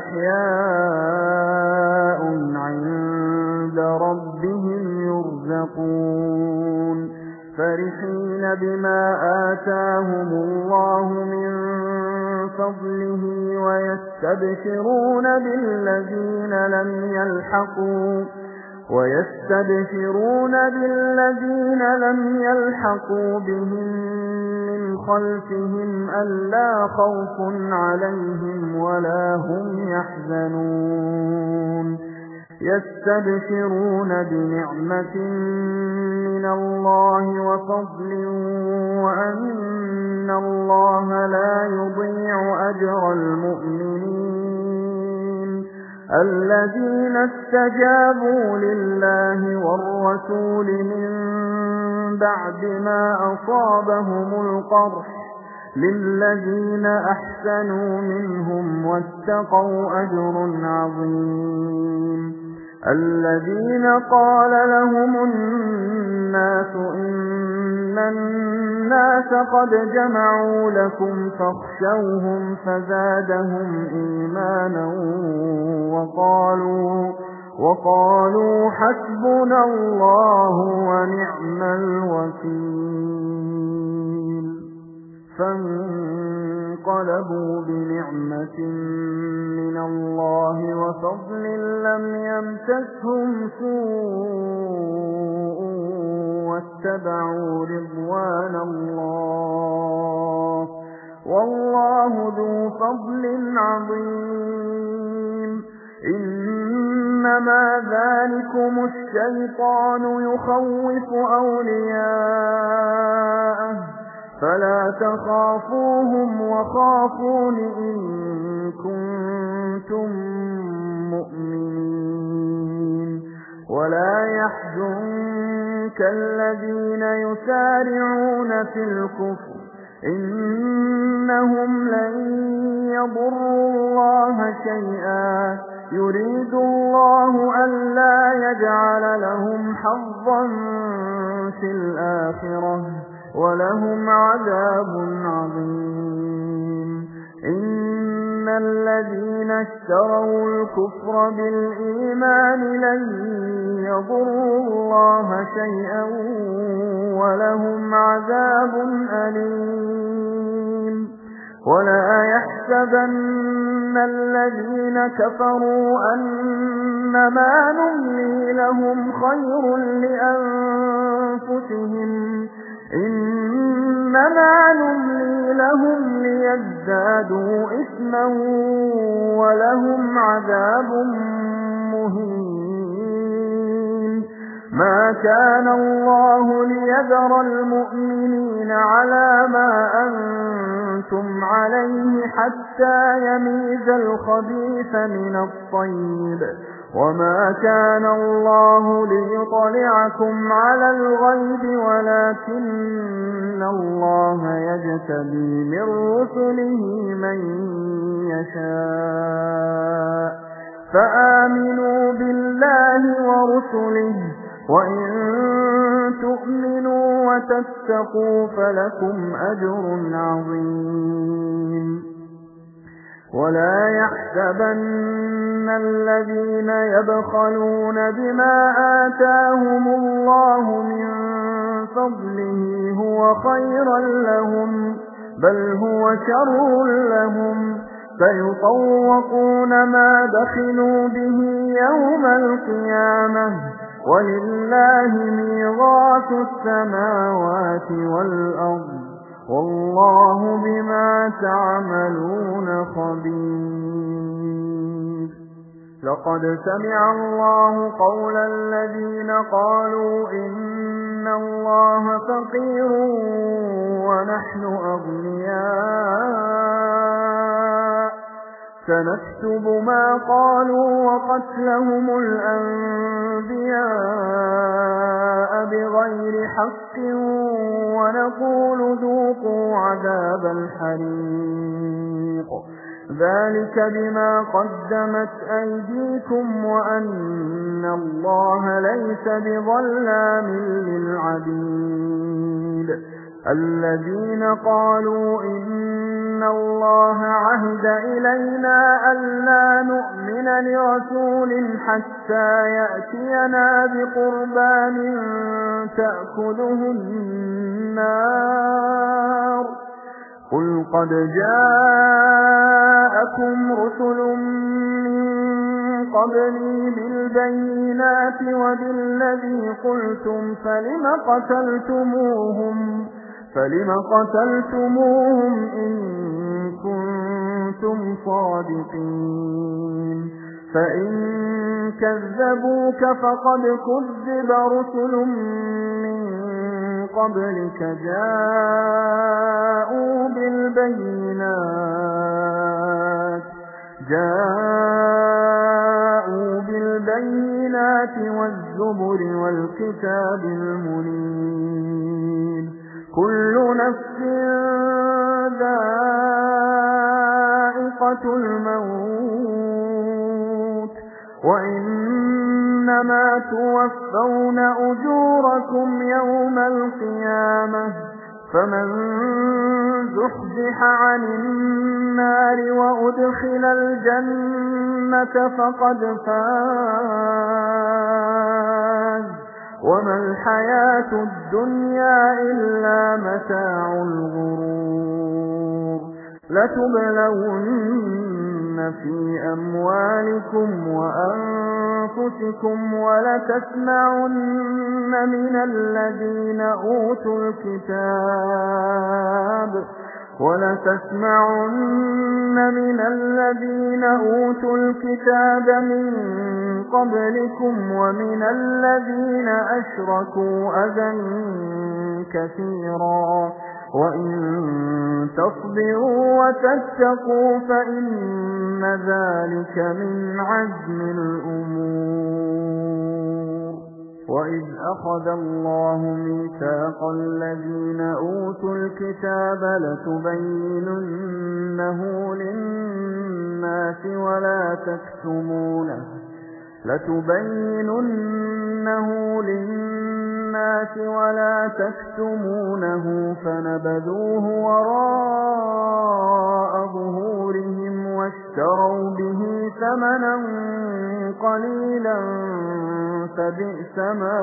أحياء عند ربهم يرزقون فرحين بما آتاهم الله من فضله ويستبشرون بالذين لم يلحقوا ويستبشرون بالذين لم يلحقوا بهم من خلفهم ألا خوف عليهم ولا هم يحزنون يستبشرون بنعمة من الله وفضل وأن الله لا يضيع أجر المؤمنين الذين استجابوا لله والرسول من بعد ما أصابهم القرح للذين أحسنوا منهم واتقوا أجر عظيم الذين قال لهم الناس إن الناس قد جمعوا لكم فاخشوهم فزادهم إيمانا وقالوا وقالوا حسبنا الله ونعم الوكيل فانقلبوا بنعمة من الله وفضل لم يمسسهم سوء واتبعوا رضوان الله والله ذو فضل عظيم إنما ذلكم الشيطان يخوف أولياءه فلا تخافوهم وخافون إن كنتم مؤمنين ولا يحزنك الذين يسارعون في الكفر إنهم لن يضروا الله شيئا يريد الله ألا يجعل لهم حظا في الآخرة ولهم عذاب عظيم إن الذين اشتروا الكفر بالإيمان لن يضروا الله شيئا ولهم عذاب أليم ولا يحسبن الذين كفروا أنما نملي لهم خير لأنفسهم إنما نملي لهم ليزدادوا إثما ولهم عذاب مهين ما كان الله ليذر المؤمنين على ما أنتم عليه حتى يميز الخبيث من الطيب وما كان الله ليطلعكم على الغيب ولكن الله يجتبي من رسله من يشاء فآمنوا بالله ورسله وإن تؤمنوا وتتقوا فلكم أجر عظيم ولا يحسبن الذين يبخلون بما آتاهم الله من فضله هو خيرا لهم بل هو شر لهم فيطوقون ما بخلوا به يوم القيامة ولله ميراث السماوات والأرض والله بما تعملون خبير لقد سمع الله قول الذين قالوا إن الله فقير ونحن أغنياء سنكتب ما قالوا وقتلهم الأنبياء بغير حق ونقول ذوقوا عذاب الحريق ذلك بما قدمت أيديكم وأن الله ليس بظلام للعبيد الذين قالوا إن الله عهد إلينا ألا نؤمن لرسول حتى يأتينا بقربان تأكله النار قل قد جاءكم رسل من قبلي بالبينات وبالذي قلتم فلم قتلتموهم فلم قتلتموهم إن كنتم صادقين فإن كذبوك فقد كذب رسل من قبلك جاءوا بالبينات جاءوا بالبينات والزبر والكتاب المنير كل نفس ذائقة الموت وإنما توفون أجوركم يوم القيامة فمن زحزح عن النار وأدخل الجنة فقد فاز وما الحياة الدنيا إلا متاع الغرور لتبلون في أموالكم وأنفسكم ولتسمعن من الذين أوتوا الكتاب ولتسمعن من الذين أوتوا الكتاب من قبلكم ومن الذين أشركوا أذى كثيرا وإن تصبروا وتتقوا فإن ذلك من عزم الأمور وإذ أخذ الله ميثاق الذين أوتوا الكتاب لتبيننه للناس ولا تكتمونه لتبيننه للناس ولا تكتمونه فنبذوه وراء ظهورهم واشتروا به ثمنا قليلا فبئس ما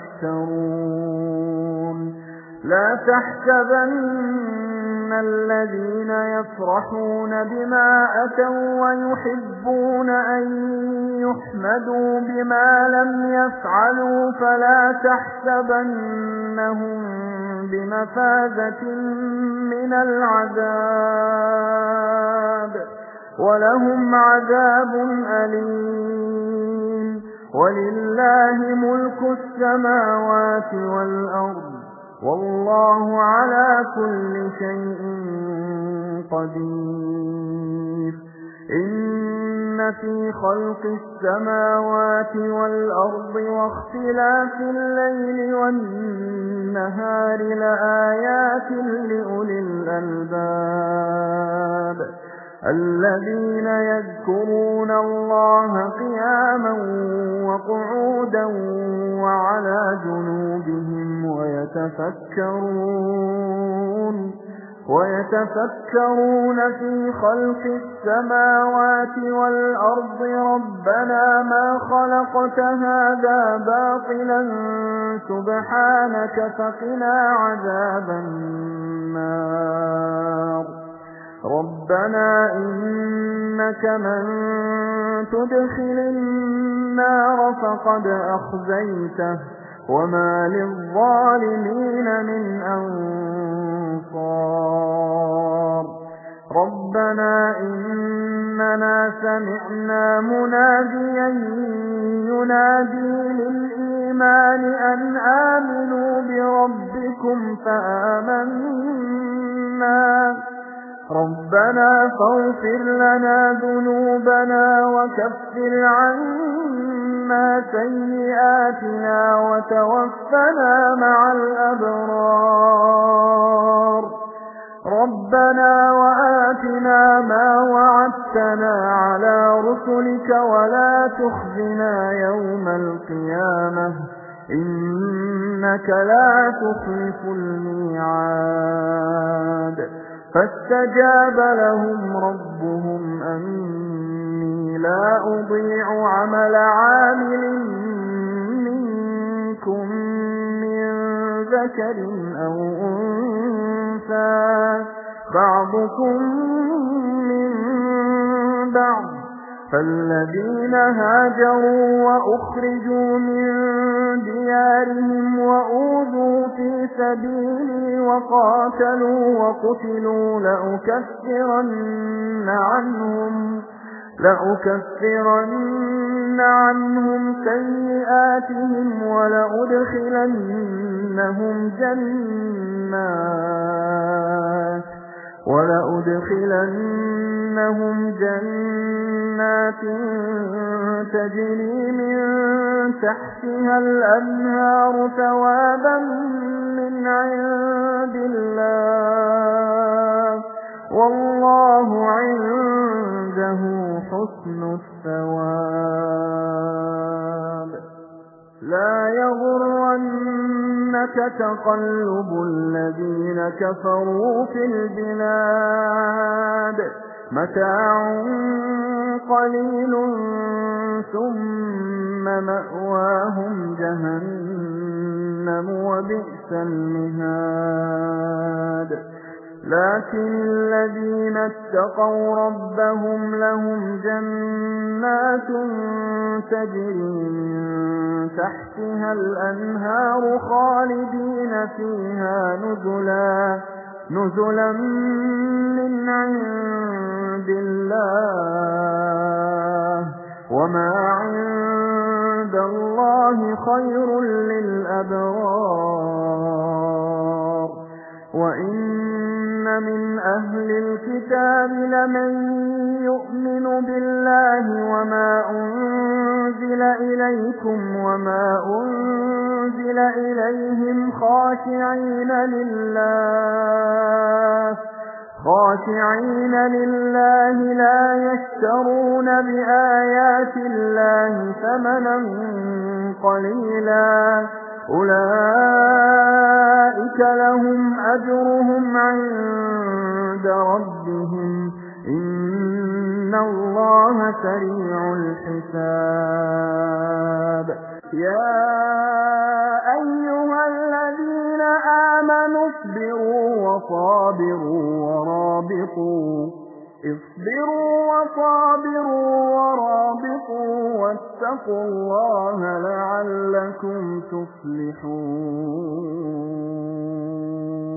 يشترون لا تحسبن الذين يفرحون بما أتوا ويحبون أن يحمدوا بما لم يفعلوا فلا تحسبنهم بمفازة من العذاب ولهم عذاب أليم ولله ملك السماوات والأرض والله على كل شيء قدير إن في خلق السماوات والأرض واختلاف الليل والنهار لآيات لأولي الألباب الذين يذكرون الله قياما وقعودا وعلى جنوبهم ويتفكرون ويتفكرون في خلق السماوات والأرض ربنا ما خلقت هذا باطلا سبحانك فقنا عذاب النار ربنا إنك من تدخل النار فقد أخزيته وما للظالمين من أنصار ربنا إننا سمعنا مناديا ينادي للإيمان أن آمنوا بربكم فآمنا ربنا فاغفر لنا ذنوبنا وكفر عنا سيئاتنا وتوفنا مع الأبرار ربنا وآتنا ما وعدتنا على رسلك ولا تخزنا يوم القيامة إنك لا تخلف الميعاد فاستجاب لهم ربهم أني لا أضيع عمل عامل منكم من ذكر أو أنثى بعضكم من بعض فالذين هاجروا وأخرجوا من ديارهم وأوذوا في سبيلي وقاتلوا وقتلوا لأكفرن عنهم لأكفرن عنهم سيئاتهم ولأدخلنهم جنات ولأدخلنهم جنات تجري من تحتها الأنهار ثوابا من عند الله والله عنده حسن الثواب لا يغرنك تقلب الذين كفروا في البلاد متاع قليل ثم مأواهم جهنم وبئس المهاد لكن الذين اتقوا ربهم لهم جنات تجري من تحتها الأنهار خالدين فيها نزلا نزلا من عند الله وما عند الله خير للأبرار وإن من أهل الكتاب لمن يؤمن بالله وما أنزل إليكم وما أنزل إليهم خاشعين لله خاشعين لله لا يشترون بآيات الله ثمنا قليلا أولئك لهم أجرهم عند ربهم إن الله سريع الحساب يا أيها الذين آمنوا اصبروا وصابروا ورابطوا اصبروا وصابروا ورابطوا واتقوا الله لعلكم تفلحون